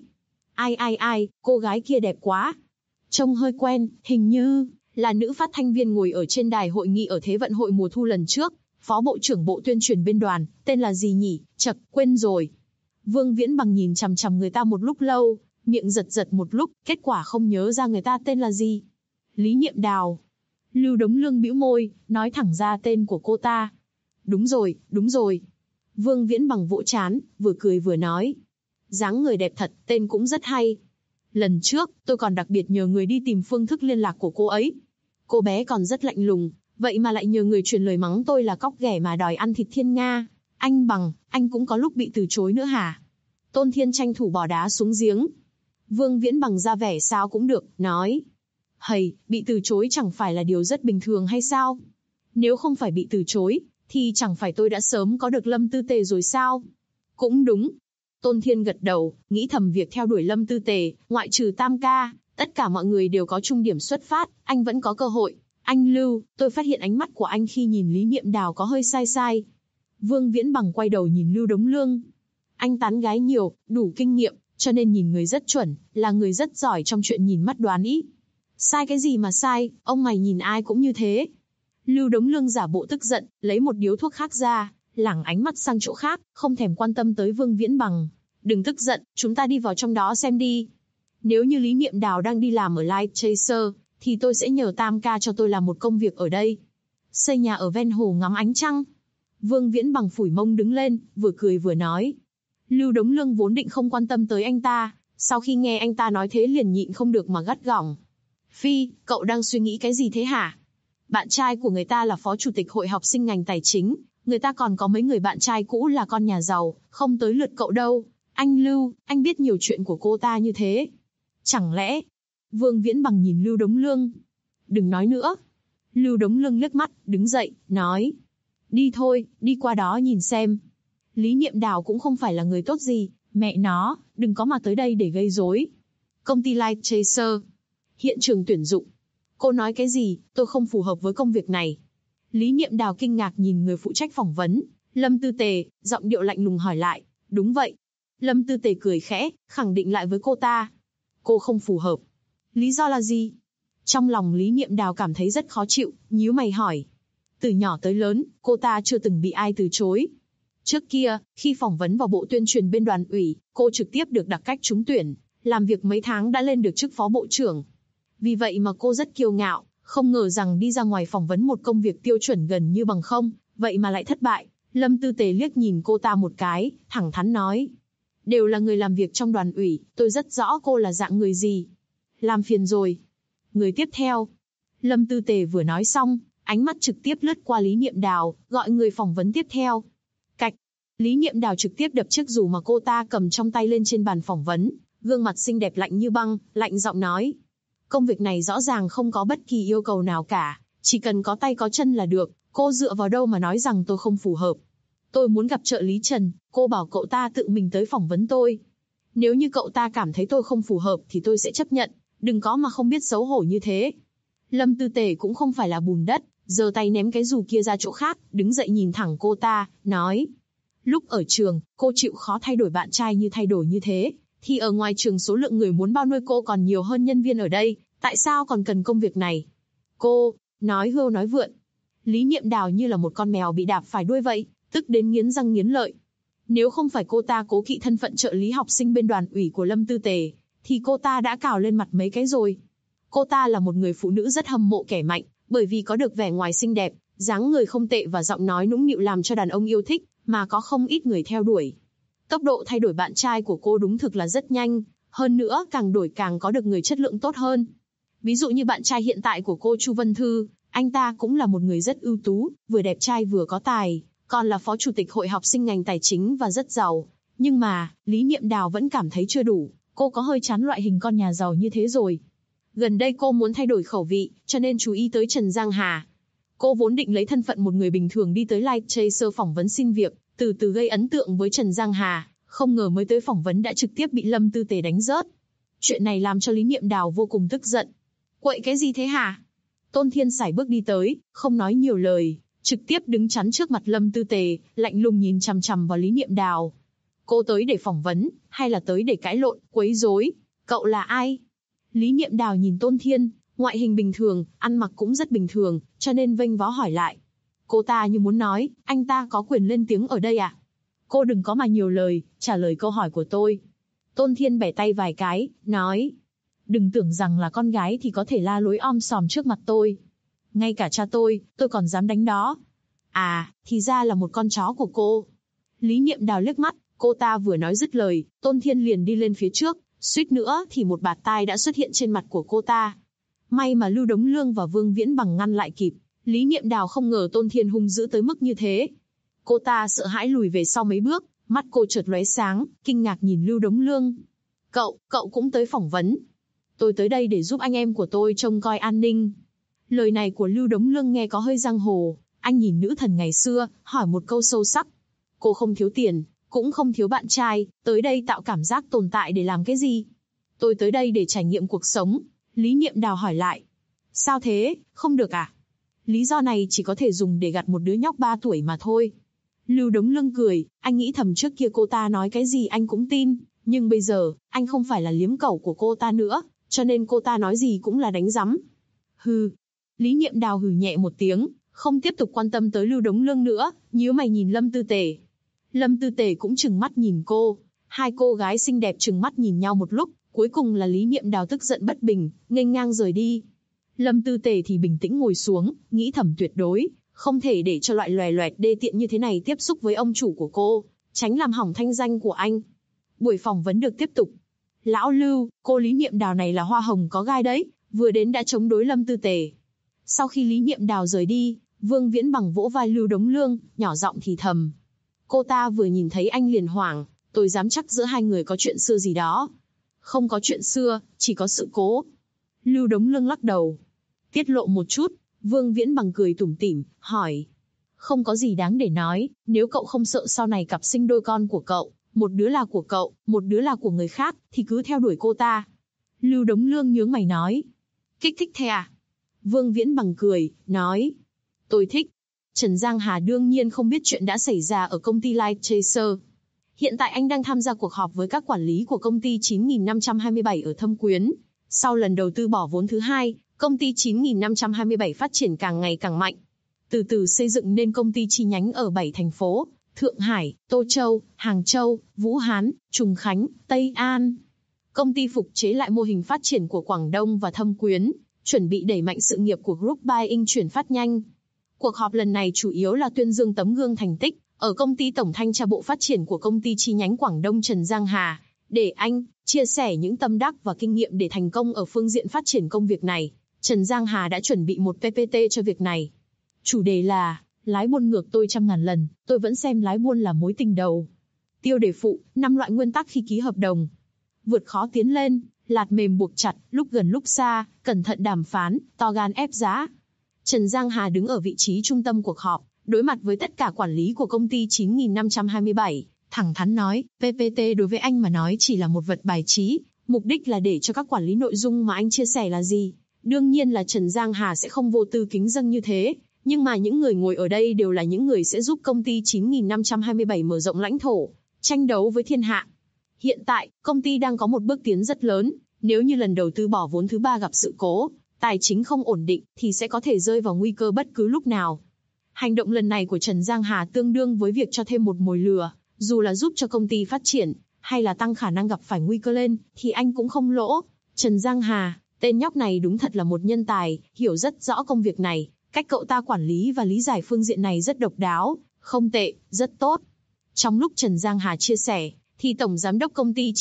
B: Ai, cô gái kia đẹp quá. Trông hơi quen, hình như là nữ phát thanh viên ngồi ở trên đài hội nghị ở Thế vận hội mùa thu lần trước, phó bộ trưởng bộ tuyên truyền bên đoàn, tên là gì nhỉ? Chậc, quên rồi. Vương Viễn Bằng nhìn chằm chằm người ta một lúc lâu, miệng giật một lúc, kết quả không nhớ ra người ta tên là gì. Lý Niệm Đào. Lưu Đống Lương bĩu môi, nói thẳng ra tên của cô ta. Đúng rồi. Vương Viễn Bằng vỗ trán, vừa cười vừa nói. Dáng người đẹp thật, tên cũng rất hay. Lần trước, tôi còn đặc biệt nhờ người đi tìm phương thức liên lạc của cô ấy. Cô bé còn rất lạnh lùng, vậy mà lại nhờ người truyền lời mắng tôi là cóc ghẻ mà đòi ăn thịt thiên nga. Anh Bằng, anh cũng có lúc bị từ chối nữa hả? Tôn Thiên tranh thủ bỏ đá xuống giếng. Vương Viễn Bằng ra vẻ sao cũng được, nói. Hầy, bị từ chối chẳng phải là điều rất bình thường hay sao? Nếu không phải bị từ chối, thì chẳng phải tôi đã sớm có được Lâm Tư Tề rồi sao? Cũng đúng. Tôn Thiên gật đầu, nghĩ thầm việc theo đuổi Lâm Tư Tề, ngoại trừ tam ca, tất cả mọi người đều có chung điểm xuất phát, anh vẫn có cơ hội. Anh Lưu, tôi phát hiện ánh mắt của anh khi nhìn Lý Niệm Đào có hơi sai. Vương Viễn Bằng quay đầu nhìn Lưu Đống Lương. Anh tán gái nhiều, đủ kinh nghiệm, cho nên nhìn người rất chuẩn, là người rất giỏi trong chuyện nhìn mắt đoán ý. Sai cái gì mà sai, ông mày nhìn ai cũng như thế. Lưu Đống Lương giả bộ tức giận, lấy một điếu thuốc khác ra, lảng ánh mắt sang chỗ khác, không thèm quan tâm tới Vương Viễn Bằng. Đừng tức giận, chúng ta đi vào trong đó xem đi. Nếu như Lý Niệm Đào đang đi làm ở Light Chaser, thì tôi sẽ nhờ tam ca cho tôi làm một công việc ở đây. Xây nhà ở ven hồ ngắm ánh trăng. Vương Viễn Bằng phủi mông đứng lên, vừa cười vừa nói. Lưu Đống Lương vốn định không quan tâm tới anh ta, sau khi nghe anh ta nói thế liền nhịn không được mà gắt gỏng. Phi, cậu đang suy nghĩ cái gì thế hả? Bạn trai của người ta là phó chủ tịch hội học sinh ngành tài chính, người ta còn có mấy người bạn trai cũ là con nhà giàu, không tới lượt cậu đâu. Anh Lưu, anh biết nhiều chuyện của cô ta như thế. Chẳng lẽ... Vương Viễn Bằng nhìn Lưu Đống Lương. Đừng nói nữa. Lưu Đống Lương liếc mắt, đứng dậy, nói. Đi thôi, đi qua đó nhìn xem. Lý Niệm Đào cũng không phải là người tốt gì, mẹ nó, đừng có mà tới đây để gây rối. Công ty Light Chaser. Hiện trường tuyển dụng. Cô nói cái gì, tôi không phù hợp với công việc này. Lý Niệm Đào kinh ngạc nhìn người phụ trách phỏng vấn. Lâm Tư Tề, giọng điệu lạnh lùng hỏi lại. Đúng vậy. Lâm Tư Tề cười khẽ, khẳng định lại với cô ta. Cô không phù hợp. Lý do là gì? Trong lòng Lý Niệm Đào cảm thấy rất khó chịu, nhíu mày hỏi. Từ nhỏ tới lớn, cô ta chưa từng bị ai từ chối. Trước kia, khi phỏng vấn vào bộ tuyên truyền bên đoàn ủy, cô trực tiếp được đặc cách trúng tuyển, làm việc mấy tháng đã lên được chức phó bộ trưởng. Vì vậy mà cô rất kiêu ngạo, không ngờ rằng đi ra ngoài phỏng vấn một công việc tiêu chuẩn gần như bằng không, vậy mà lại thất bại. Lâm Tư Tề liếc nhìn cô ta một cái, thẳng thắn nói. Đều là người làm việc trong đoàn ủy, tôi rất rõ cô là dạng người gì. Làm phiền rồi. Người tiếp theo. Lâm Tư Tề vừa nói xong, ánh mắt trực tiếp lướt qua Lý Niệm Đào, gọi người phỏng vấn tiếp theo. Cạch. Lý Niệm Đào trực tiếp đập chiếc dù mà cô ta cầm trong tay lên trên bàn phỏng vấn, gương mặt xinh đẹp lạnh như băng, lạnh giọng nói. Công việc này rõ ràng không có bất kỳ yêu cầu nào cả, chỉ cần có tay có chân là được, cô dựa vào đâu mà nói rằng tôi không phù hợp. Tôi muốn gặp trợ lý Trần, cô bảo cậu ta tự mình tới phỏng vấn tôi. Nếu như cậu ta cảm thấy tôi không phù hợp thì tôi sẽ chấp nhận, đừng có mà không biết xấu hổ như thế. Lâm Tư Tề cũng không phải là bùn đất, giơ tay ném cái dù kia ra chỗ khác, đứng dậy nhìn thẳng cô ta, nói. Lúc ở trường, cô chịu khó thay đổi bạn trai như thay đổi như thế, thì ở ngoài trường số lượng người muốn bao nuôi cô còn nhiều hơn nhân viên ở đây, tại sao còn cần công việc này? Cô, nói hưu nói vượn. Lý Niệm Đào như là một con mèo bị đạp phải đuôi vậy, tức đến nghiến răng nghiến lợi. Nếu không phải cô ta cố kỵ thân phận trợ lý học sinh bên đoàn ủy của Lâm Tư Tề, thì cô ta đã cào lên mặt mấy cái rồi. Cô ta là một người phụ nữ rất hâm mộ kẻ mạnh, bởi vì có được vẻ ngoài xinh đẹp, dáng người không tệ và giọng nói nũng nịu làm cho đàn ông yêu thích, mà có không ít người theo đuổi. Tốc độ thay đổi bạn trai của cô đúng thực là rất nhanh, hơn nữa càng đổi càng có được người chất lượng tốt hơn. Ví dụ như bạn trai hiện tại của cô Chu Vân Thư, anh ta cũng là một người rất ưu tú, vừa đẹp trai vừa có tài, còn là phó chủ tịch hội học sinh ngành tài chính và rất giàu. Nhưng mà, Lý Niệm Đào vẫn cảm thấy chưa đủ, cô có hơi chán loại hình con nhà giàu như thế rồi. Gần đây cô muốn thay đổi khẩu vị, cho nên chú ý tới Trần Giang Hà. Cô vốn định lấy thân phận một người bình thường đi tới Live Chaser phỏng vấn xin việc, từ từ gây ấn tượng với Trần Giang Hà, không ngờ mới tới phỏng vấn đã trực tiếp bị Lâm Tư Tề đánh rớt. Chuyện này làm cho Lý Niệm Đào vô cùng tức giận. Quậy cái gì thế hả? Tôn Thiên sải bước đi tới, không nói nhiều lời, trực tiếp đứng chắn trước mặt Lâm Tư Tề, lạnh lùng nhìn chằm chằm vào Lý Niệm Đào. Cô tới để phỏng vấn, hay là tới để cãi lộn, quấy rối? Cậu là ai? Lý Niệm Đào nhìn Tôn Thiên, ngoại hình bình thường, ăn mặc cũng rất bình thường, cho nên vênh váo hỏi lại. Cô ta như muốn nói, anh ta có quyền lên tiếng ở đây à? Cô đừng có mà nhiều lời, trả lời câu hỏi của tôi. Tôn Thiên bẻ tay vài cái, nói. Đừng tưởng rằng là con gái thì có thể la lối om sòm trước mặt tôi. Ngay cả cha tôi còn dám đánh đó. À, thì ra là một con chó của cô. Lý Niệm Đào liếc mắt, cô ta vừa nói dứt lời, Tôn Thiên liền đi lên phía trước, suýt nữa thì một bạt tai đã xuất hiện trên mặt của cô ta. May mà Lưu Đống Lương và Vương Viễn Bằng ngăn lại kịp, Lý Niệm Đào không ngờ Tôn Thiên hung dữ tới mức như thế. Cô ta sợ hãi lùi về sau mấy bước, mắt cô chợt lóe sáng, kinh ngạc nhìn Lưu Đống Lương. Cậu cũng tới phỏng vấn. Tôi tới đây để giúp anh em của tôi trông coi an ninh. Lời này của Lưu Đống Lương nghe có hơi giang hồ, anh nhìn nữ thần ngày xưa, hỏi một câu sâu sắc. Cô không thiếu tiền, cũng không thiếu bạn trai, tới đây tạo cảm giác tồn tại để làm cái gì? Tôi tới đây để trải nghiệm cuộc sống. Lý Niệm Đào hỏi lại. Sao thế, không được à? Lý do này chỉ có thể dùng để gặt một đứa nhóc 3 tuổi mà thôi. Lưu Đống Lương cười, anh nghĩ thầm trước kia cô ta nói cái gì anh cũng tin, nhưng bây giờ, anh không phải là liếm cẩu của cô ta nữa, cho nên cô ta nói gì cũng là đánh rắm. Hừ. Lý Niệm Đào hừ nhẹ một tiếng, không tiếp tục quan tâm tới Lưu Đống Lương nữa, nhíu mày nhìn Lâm Tư Tề. Lâm Tư Tề cũng trừng mắt nhìn cô, hai cô gái xinh đẹp trừng mắt nhìn nhau một lúc, cuối cùng là Lý Niệm Đào tức giận bất bình, nghênh ngang rời đi. Lâm Tư Tề thì bình tĩnh ngồi xuống, nghĩ thầm tuyệt đối không thể để cho loại lòe loẹt đê tiện như thế này tiếp xúc với ông chủ của cô, tránh làm hỏng thanh danh của anh. Buổi phỏng vấn được tiếp tục. Lão Lưu, cô Lý Niệm Đào này là hoa hồng có gai đấy, vừa đến đã chống đối Lâm Tư Tề. Sau khi Lý Niệm Đào rời đi, Vương Viễn Bằng vỗ vai Lưu Đống Lương, nhỏ giọng thì thầm. Cô ta vừa nhìn thấy anh liền hoảng, tôi dám chắc giữa hai người có chuyện xưa gì đó. Không có chuyện xưa, chỉ có sự cố. Lưu Đống Lương lắc đầu. Tiết lộ một chút, Vương Viễn Bằng cười tủm tỉm, hỏi. Không có gì đáng để nói, nếu cậu không sợ sau này cặp sinh đôi con của cậu, một đứa là của cậu, một đứa là của người khác, thì cứ theo đuổi cô ta. Lưu Đống Lương nhướng mày nói. Kích thích thế à? Vương Viễn Bằng cười, nói. Tôi thích. Trần Giang Hà đương nhiên không biết chuyện đã xảy ra ở công ty Live Chaser. Hiện tại anh đang tham gia cuộc họp với các quản lý của công ty 9527 ở Thâm Quyến. Sau lần đầu tư bỏ vốn thứ hai, công ty 9527 phát triển càng ngày càng mạnh. Từ từ xây dựng nên công ty chi nhánh ở 7 thành phố, Thượng Hải, Tô Châu, Hàng Châu, Vũ Hán, Trùng Khánh, Tây An. Công ty phục chế lại mô hình phát triển của Quảng Đông và Thâm Quyến, chuẩn bị đẩy mạnh sự nghiệp của Group Buying chuyển phát nhanh. Cuộc họp lần này chủ yếu là tuyên dương tấm gương thành tích ở công ty tổng thanh tra bộ phát triển của công ty chi nhánh Quảng Đông Trần Giang Hà, để anh chia sẻ những tâm đắc và kinh nghiệm để thành công ở phương diện phát triển công việc này. Trần Giang Hà đã chuẩn bị một PPT cho việc này. Chủ đề là, lái buôn ngược tôi 100.000 lần, tôi vẫn xem lái buôn là mối tình đầu. Tiêu đề phụ, 5 loại nguyên tắc khi ký hợp đồng. Vượt khó tiến lên, lạt mềm buộc chặt, lúc gần lúc xa, cẩn thận đàm phán, to gan ép giá. Trần Giang Hà đứng ở vị trí trung tâm cuộc họp, đối mặt với tất cả quản lý của công ty 9527, thẳng thắn nói, PPT đối với anh mà nói chỉ là một vật bài trí, mục đích là để cho các quản lý nội dung mà anh chia sẻ là gì. Đương nhiên là Trần Giang Hà sẽ không vô tư kính dâng như thế, nhưng mà những người ngồi ở đây đều là những người sẽ giúp công ty 9527 mở rộng lãnh thổ, tranh đấu với thiên hạ. Hiện tại, công ty đang có một bước tiến rất lớn, nếu như lần đầu tư bỏ vốn thứ 3 gặp sự cố, tài chính không ổn định, thì sẽ có thể rơi vào nguy cơ bất cứ lúc nào. Hành động lần này của Trần Giang Hà tương đương với việc cho thêm một mồi lửa, Dù là giúp cho công ty phát triển, hay là tăng khả năng gặp phải nguy cơ lên, thì anh cũng không lỗ. Trần Giang Hà, tên nhóc này đúng thật là một nhân tài, hiểu rất rõ công việc này. Cách cậu ta quản lý và lý giải phương diện này rất độc đáo, không tệ, rất tốt. Trong lúc Trần Giang Hà chia sẻ, thì Tổng Giám đốc Công ty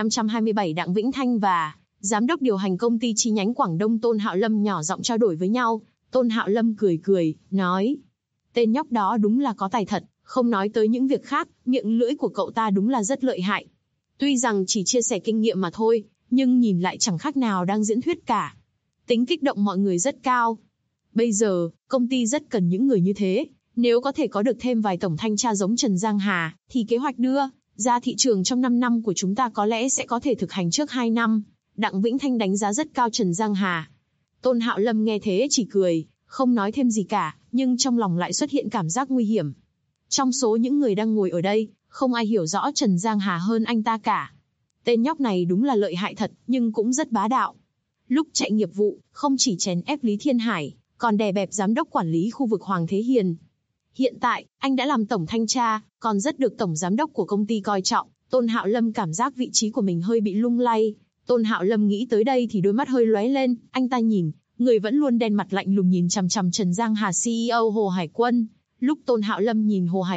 B: 9527 Đặng Vĩnh Thanh và Giám đốc điều hành công ty chi nhánh Quảng Đông Tôn Hạo Lâm nhỏ giọng trao đổi với nhau. Tôn Hạo Lâm cười cười, nói: tên nhóc đó đúng là có tài thật, không nói tới những việc khác, miệng lưỡi của cậu ta đúng là rất lợi hại. Tuy rằng chỉ chia sẻ kinh nghiệm mà thôi, nhưng nhìn lại chẳng khác nào đang diễn thuyết cả. Tính kích động mọi người rất cao. Bây giờ, công ty rất cần những người như thế. Nếu có thể có được thêm vài tổng thanh tra giống Trần Giang Hà, thì kế hoạch đưa ra thị trường trong 5 năm của chúng ta có lẽ sẽ có thể thực hành trước 2 năm. Đặng Vĩnh Thanh đánh giá rất cao Trần Giang Hà. Tôn Hạo Lâm nghe thế chỉ cười, không nói thêm gì cả, nhưng trong lòng lại xuất hiện cảm giác nguy hiểm. Trong số những người đang ngồi ở đây, không ai hiểu rõ Trần Giang Hà hơn anh ta cả. Tên nhóc này đúng là lợi hại thật, nhưng cũng rất bá đạo. Lúc chạy nghiệp vụ, không chỉ chèn ép Lý Thiên Hải, còn đè bẹp giám đốc quản lý khu vực Hoàng Thế Hiền. Hiện tại, anh đã làm tổng thanh tra, còn rất được tổng giám đốc của công ty coi trọng. Tôn Hạo Lâm cảm giác vị trí của mình hơi bị lung lay. Tôn Hạo Lâm nghĩ tới đây thì đôi mắt hơi lóe lên, anh ta nhìn, người vẫn luôn đen mặt lạnh lùng nhìn chằm chằm Trần Giang Hà CEO Hồ Hải Quân. Lúc Tôn Hạo Lâm nhìn Hồ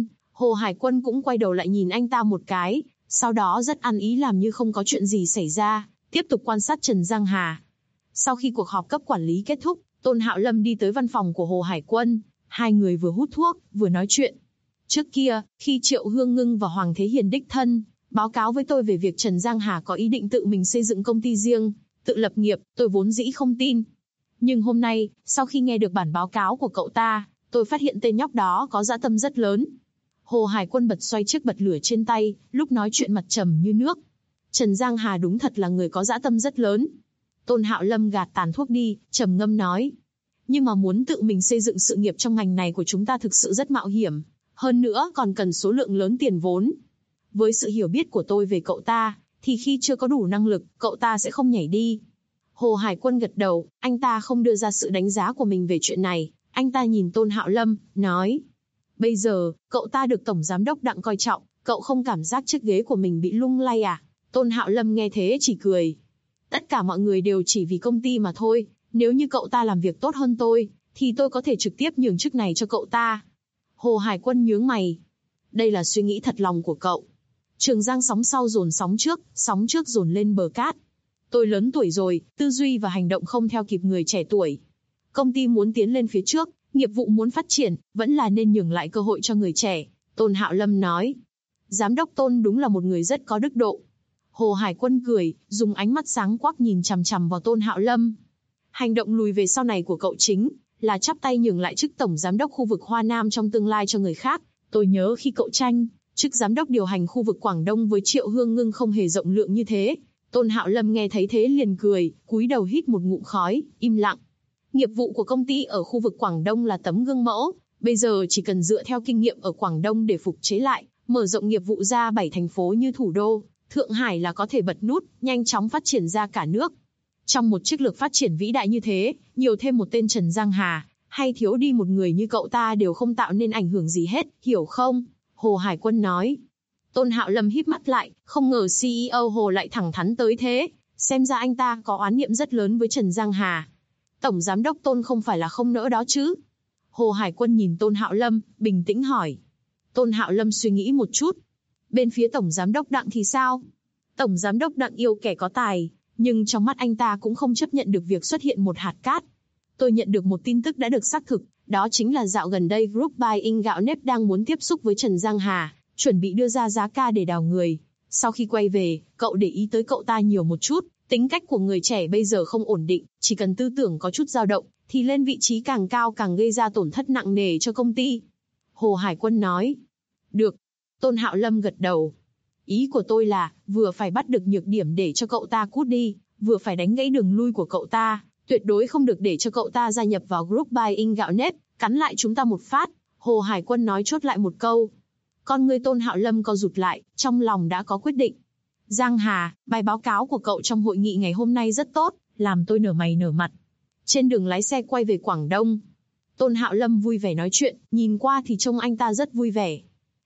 B: Hải Quân cũng quay đầu lại nhìn anh ta một cái, sau đó rất ăn ý làm như không có chuyện gì xảy ra, tiếp tục quan sát Trần Giang Hà. Sau khi cuộc họp cấp quản lý kết thúc, Tôn Hạo Lâm đi tới văn phòng của Hồ Hải Quân, hai người vừa hút thuốc, vừa nói chuyện. Trước kia, khi Triệu Hương Ngưng và Hoàng Thế Hiền đích thân báo cáo với tôi về việc Trần Giang Hà có ý định tự mình xây dựng công ty riêng, tự lập nghiệp, tôi vốn dĩ không tin. Nhưng hôm nay, sau khi nghe được bản báo cáo của cậu ta, tôi phát hiện tên nhóc đó có dã tâm rất lớn. Hồ Hải Quân bật xoay chiếc bật lửa trên tay, lúc nói chuyện mặt trầm như nước. Trần Giang Hà đúng thật là người có dã tâm rất lớn. Tôn Hạo Lâm gạt tàn thuốc đi, trầm ngâm nói. Nhưng mà muốn tự mình xây dựng sự nghiệp trong ngành này của chúng ta thực sự rất mạo hiểm. Hơn nữa còn cần số lượng lớn tiền vốn. Với sự hiểu biết của tôi về cậu ta, thì khi chưa có đủ năng lực, cậu ta sẽ không nhảy đi. Hồ Hải Quân gật đầu, anh ta không đưa ra sự đánh giá của mình về chuyện này. Anh ta nhìn Tôn Hạo Lâm, nói. Bây giờ, cậu ta được Tổng Giám đốc Đặng coi trọng, cậu không cảm giác chiếc ghế của mình bị lung lay à? Tôn Hạo Lâm nghe thế chỉ cười. Tất cả mọi người đều chỉ vì công ty mà thôi, nếu như cậu ta làm việc tốt hơn tôi, thì tôi có thể trực tiếp nhường chức này cho cậu ta. Hồ Hải Quân nhướng mày. Đây là suy nghĩ thật lòng của cậu. Trường Giang sóng sau dồn sóng trước dồn lên bờ cát. Tôi lớn tuổi rồi, tư duy và hành động không theo kịp người trẻ tuổi. Công ty muốn tiến lên phía trước, nghiệp vụ muốn phát triển, vẫn là nên nhường lại cơ hội cho người trẻ, Tôn Hạo Lâm nói. Giám đốc Tôn đúng là một người rất có đức độ. Hồ Hải Quân cười, dùng ánh mắt sáng quắc nhìn chằm chằm vào Tôn Hạo Lâm. Hành động lùi về sau này của cậu chính là chắp tay nhường lại chức tổng giám đốc khu vực Hoa Nam trong tương lai cho người khác. Tôi nhớ khi cậu tranh chức giám đốc điều hành khu vực Quảng Đông với Triệu Hương Ngưng không hề rộng lượng như thế. Tôn Hạo Lâm nghe thấy thế liền cười, cúi đầu hít một ngụm khói, im lặng. Nghiệp vụ của công ty ở khu vực Quảng Đông là tấm gương mẫu, bây giờ chỉ cần dựa theo kinh nghiệm ở Quảng Đông để phục chế lại, mở rộng nghiệp vụ ra 7 thành phố như thủ đô, Thượng Hải là có thể bật nút, nhanh chóng phát triển ra cả nước. Trong một chiến lược phát triển vĩ đại như thế, nhiều thêm một tên Trần Giang Hà, hay thiếu đi một người như cậu ta đều không tạo nên ảnh hưởng gì hết, hiểu không? Hồ Hải Quân nói. Tôn Hạo Lâm híp mắt lại, không ngờ CEO Hồ lại thẳng thắn tới thế, xem ra anh ta có oán niệm rất lớn với Trần Giang Hà. Tổng Giám đốc Tôn không phải là không nỡ đó chứ? Hồ Hải Quân nhìn Tôn Hạo Lâm, bình tĩnh hỏi. Tôn Hạo Lâm suy nghĩ một chút. Bên phía Tổng Giám đốc Đặng thì sao? Tổng Giám đốc Đặng yêu kẻ có tài, nhưng trong mắt anh ta cũng không chấp nhận được việc xuất hiện một hạt cát. Tôi nhận được một tin tức đã được xác thực, đó chính là dạo gần đây Group Buying gạo nếp đang muốn tiếp xúc với Trần Giang Hà, chuẩn bị đưa ra giá ca để đào người. Sau khi quay về, cậu để ý tới cậu ta nhiều một chút, tính cách của người trẻ bây giờ không ổn định, chỉ cần tư tưởng có chút dao động, thì lên vị trí càng cao càng gây ra tổn thất nặng nề cho công ty. Hồ Hải Quân nói. Được. Tôn Hạo Lâm gật đầu. Ý của tôi là, vừa phải bắt được nhược điểm để cho cậu ta cút đi, vừa phải đánh gãy đường lui của cậu ta, tuyệt đối không được để cho cậu ta gia nhập vào Group Buying gạo nếp, cắn lại chúng ta một phát. Hồ Hải Quân nói chốt lại một câu. Con người Tôn Hạo Lâm co rụt lại, trong lòng đã có quyết định. Giang Hà, bài báo cáo của cậu trong hội nghị ngày hôm nay rất tốt, làm tôi nở mày nở mặt. Trên đường lái xe quay về Quảng Đông, Tôn Hạo Lâm vui vẻ nói chuyện, nhìn qua thì trông anh ta rất vui vẻ.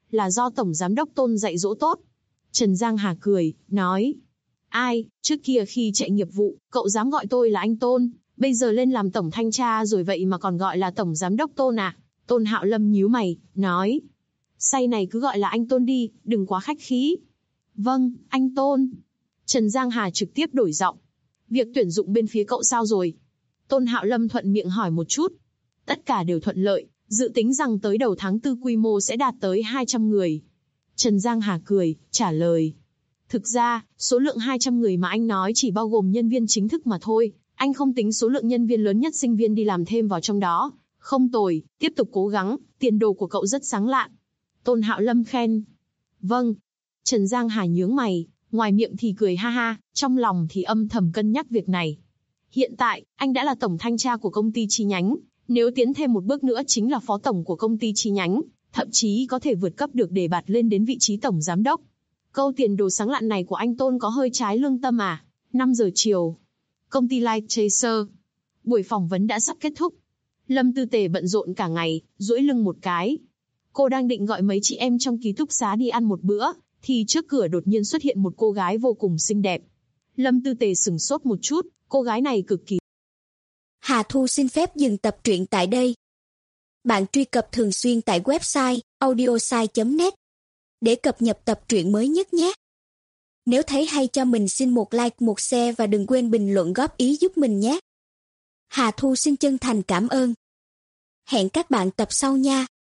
B: là do Tổng Giám đốc Tôn dạy dỗ tốt. Trần Giang Hà cười, nói. Ai, trước kia khi chạy nghiệp vụ, cậu dám gọi tôi là anh Tôn, bây giờ lên làm Tổng Thanh tra rồi vậy mà còn gọi là Tổng Giám đốc Tôn à? Tôn Hạo Lâm nhíu mày, nói. Say này cứ gọi là anh Tôn đi, đừng quá khách khí. Vâng, anh Tôn. Trần Giang Hà trực tiếp đổi giọng. Việc tuyển dụng bên phía cậu sao rồi? Tôn Hạo Lâm thuận miệng hỏi một chút. Tất cả đều thuận lợi, dự tính rằng tới đầu tháng 4 quy mô sẽ đạt tới 200 người. Trần Giang Hà cười, trả lời. Thực ra, số lượng 200 người mà anh nói chỉ bao gồm nhân viên chính thức mà thôi, anh không tính số lượng nhân viên lớn nhất sinh viên đi làm thêm vào trong đó. Không tồi, tiếp tục cố gắng, tiền đồ của cậu rất sáng lạn. Tôn Hạo Lâm khen. Vâng. Trần Giang Hà nhướng mày, ngoài miệng thì cười ha ha, trong lòng thì âm thầm cân nhắc việc này. Hiện tại, anh đã là tổng thanh tra của công ty chi nhánh, nếu tiến thêm một bước nữa chính là phó tổng của công ty chi nhánh, thậm chí có thể vượt cấp được để bạt lên đến vị trí tổng giám đốc. Câu tiền đồ sáng lạn này của anh Tôn có hơi trái lương tâm à? 5 giờ chiều. Công ty Light Chaser. Buổi phỏng vấn đã sắp kết thúc. Lâm Tư Tề bận rộn cả ngày, duỗi lưng một cái. Cô đang định gọi mấy chị em trong ký túc xá đi ăn một bữa, thì trước cửa đột nhiên xuất hiện một cô gái vô cùng xinh đẹp. Lâm Tư Tề sửng sốt một chút, cô gái này cực kỳ.
C: Hà Thu xin phép dừng tập truyện tại đây. Bạn truy cập thường xuyên tại website audiosai.net để cập nhật tập truyện mới nhất nhé. Nếu thấy hay cho mình xin một like, một share và đừng quên bình luận góp ý giúp mình nhé. Hà Thu xin chân thành cảm ơn. Hẹn các bạn tập sau nha.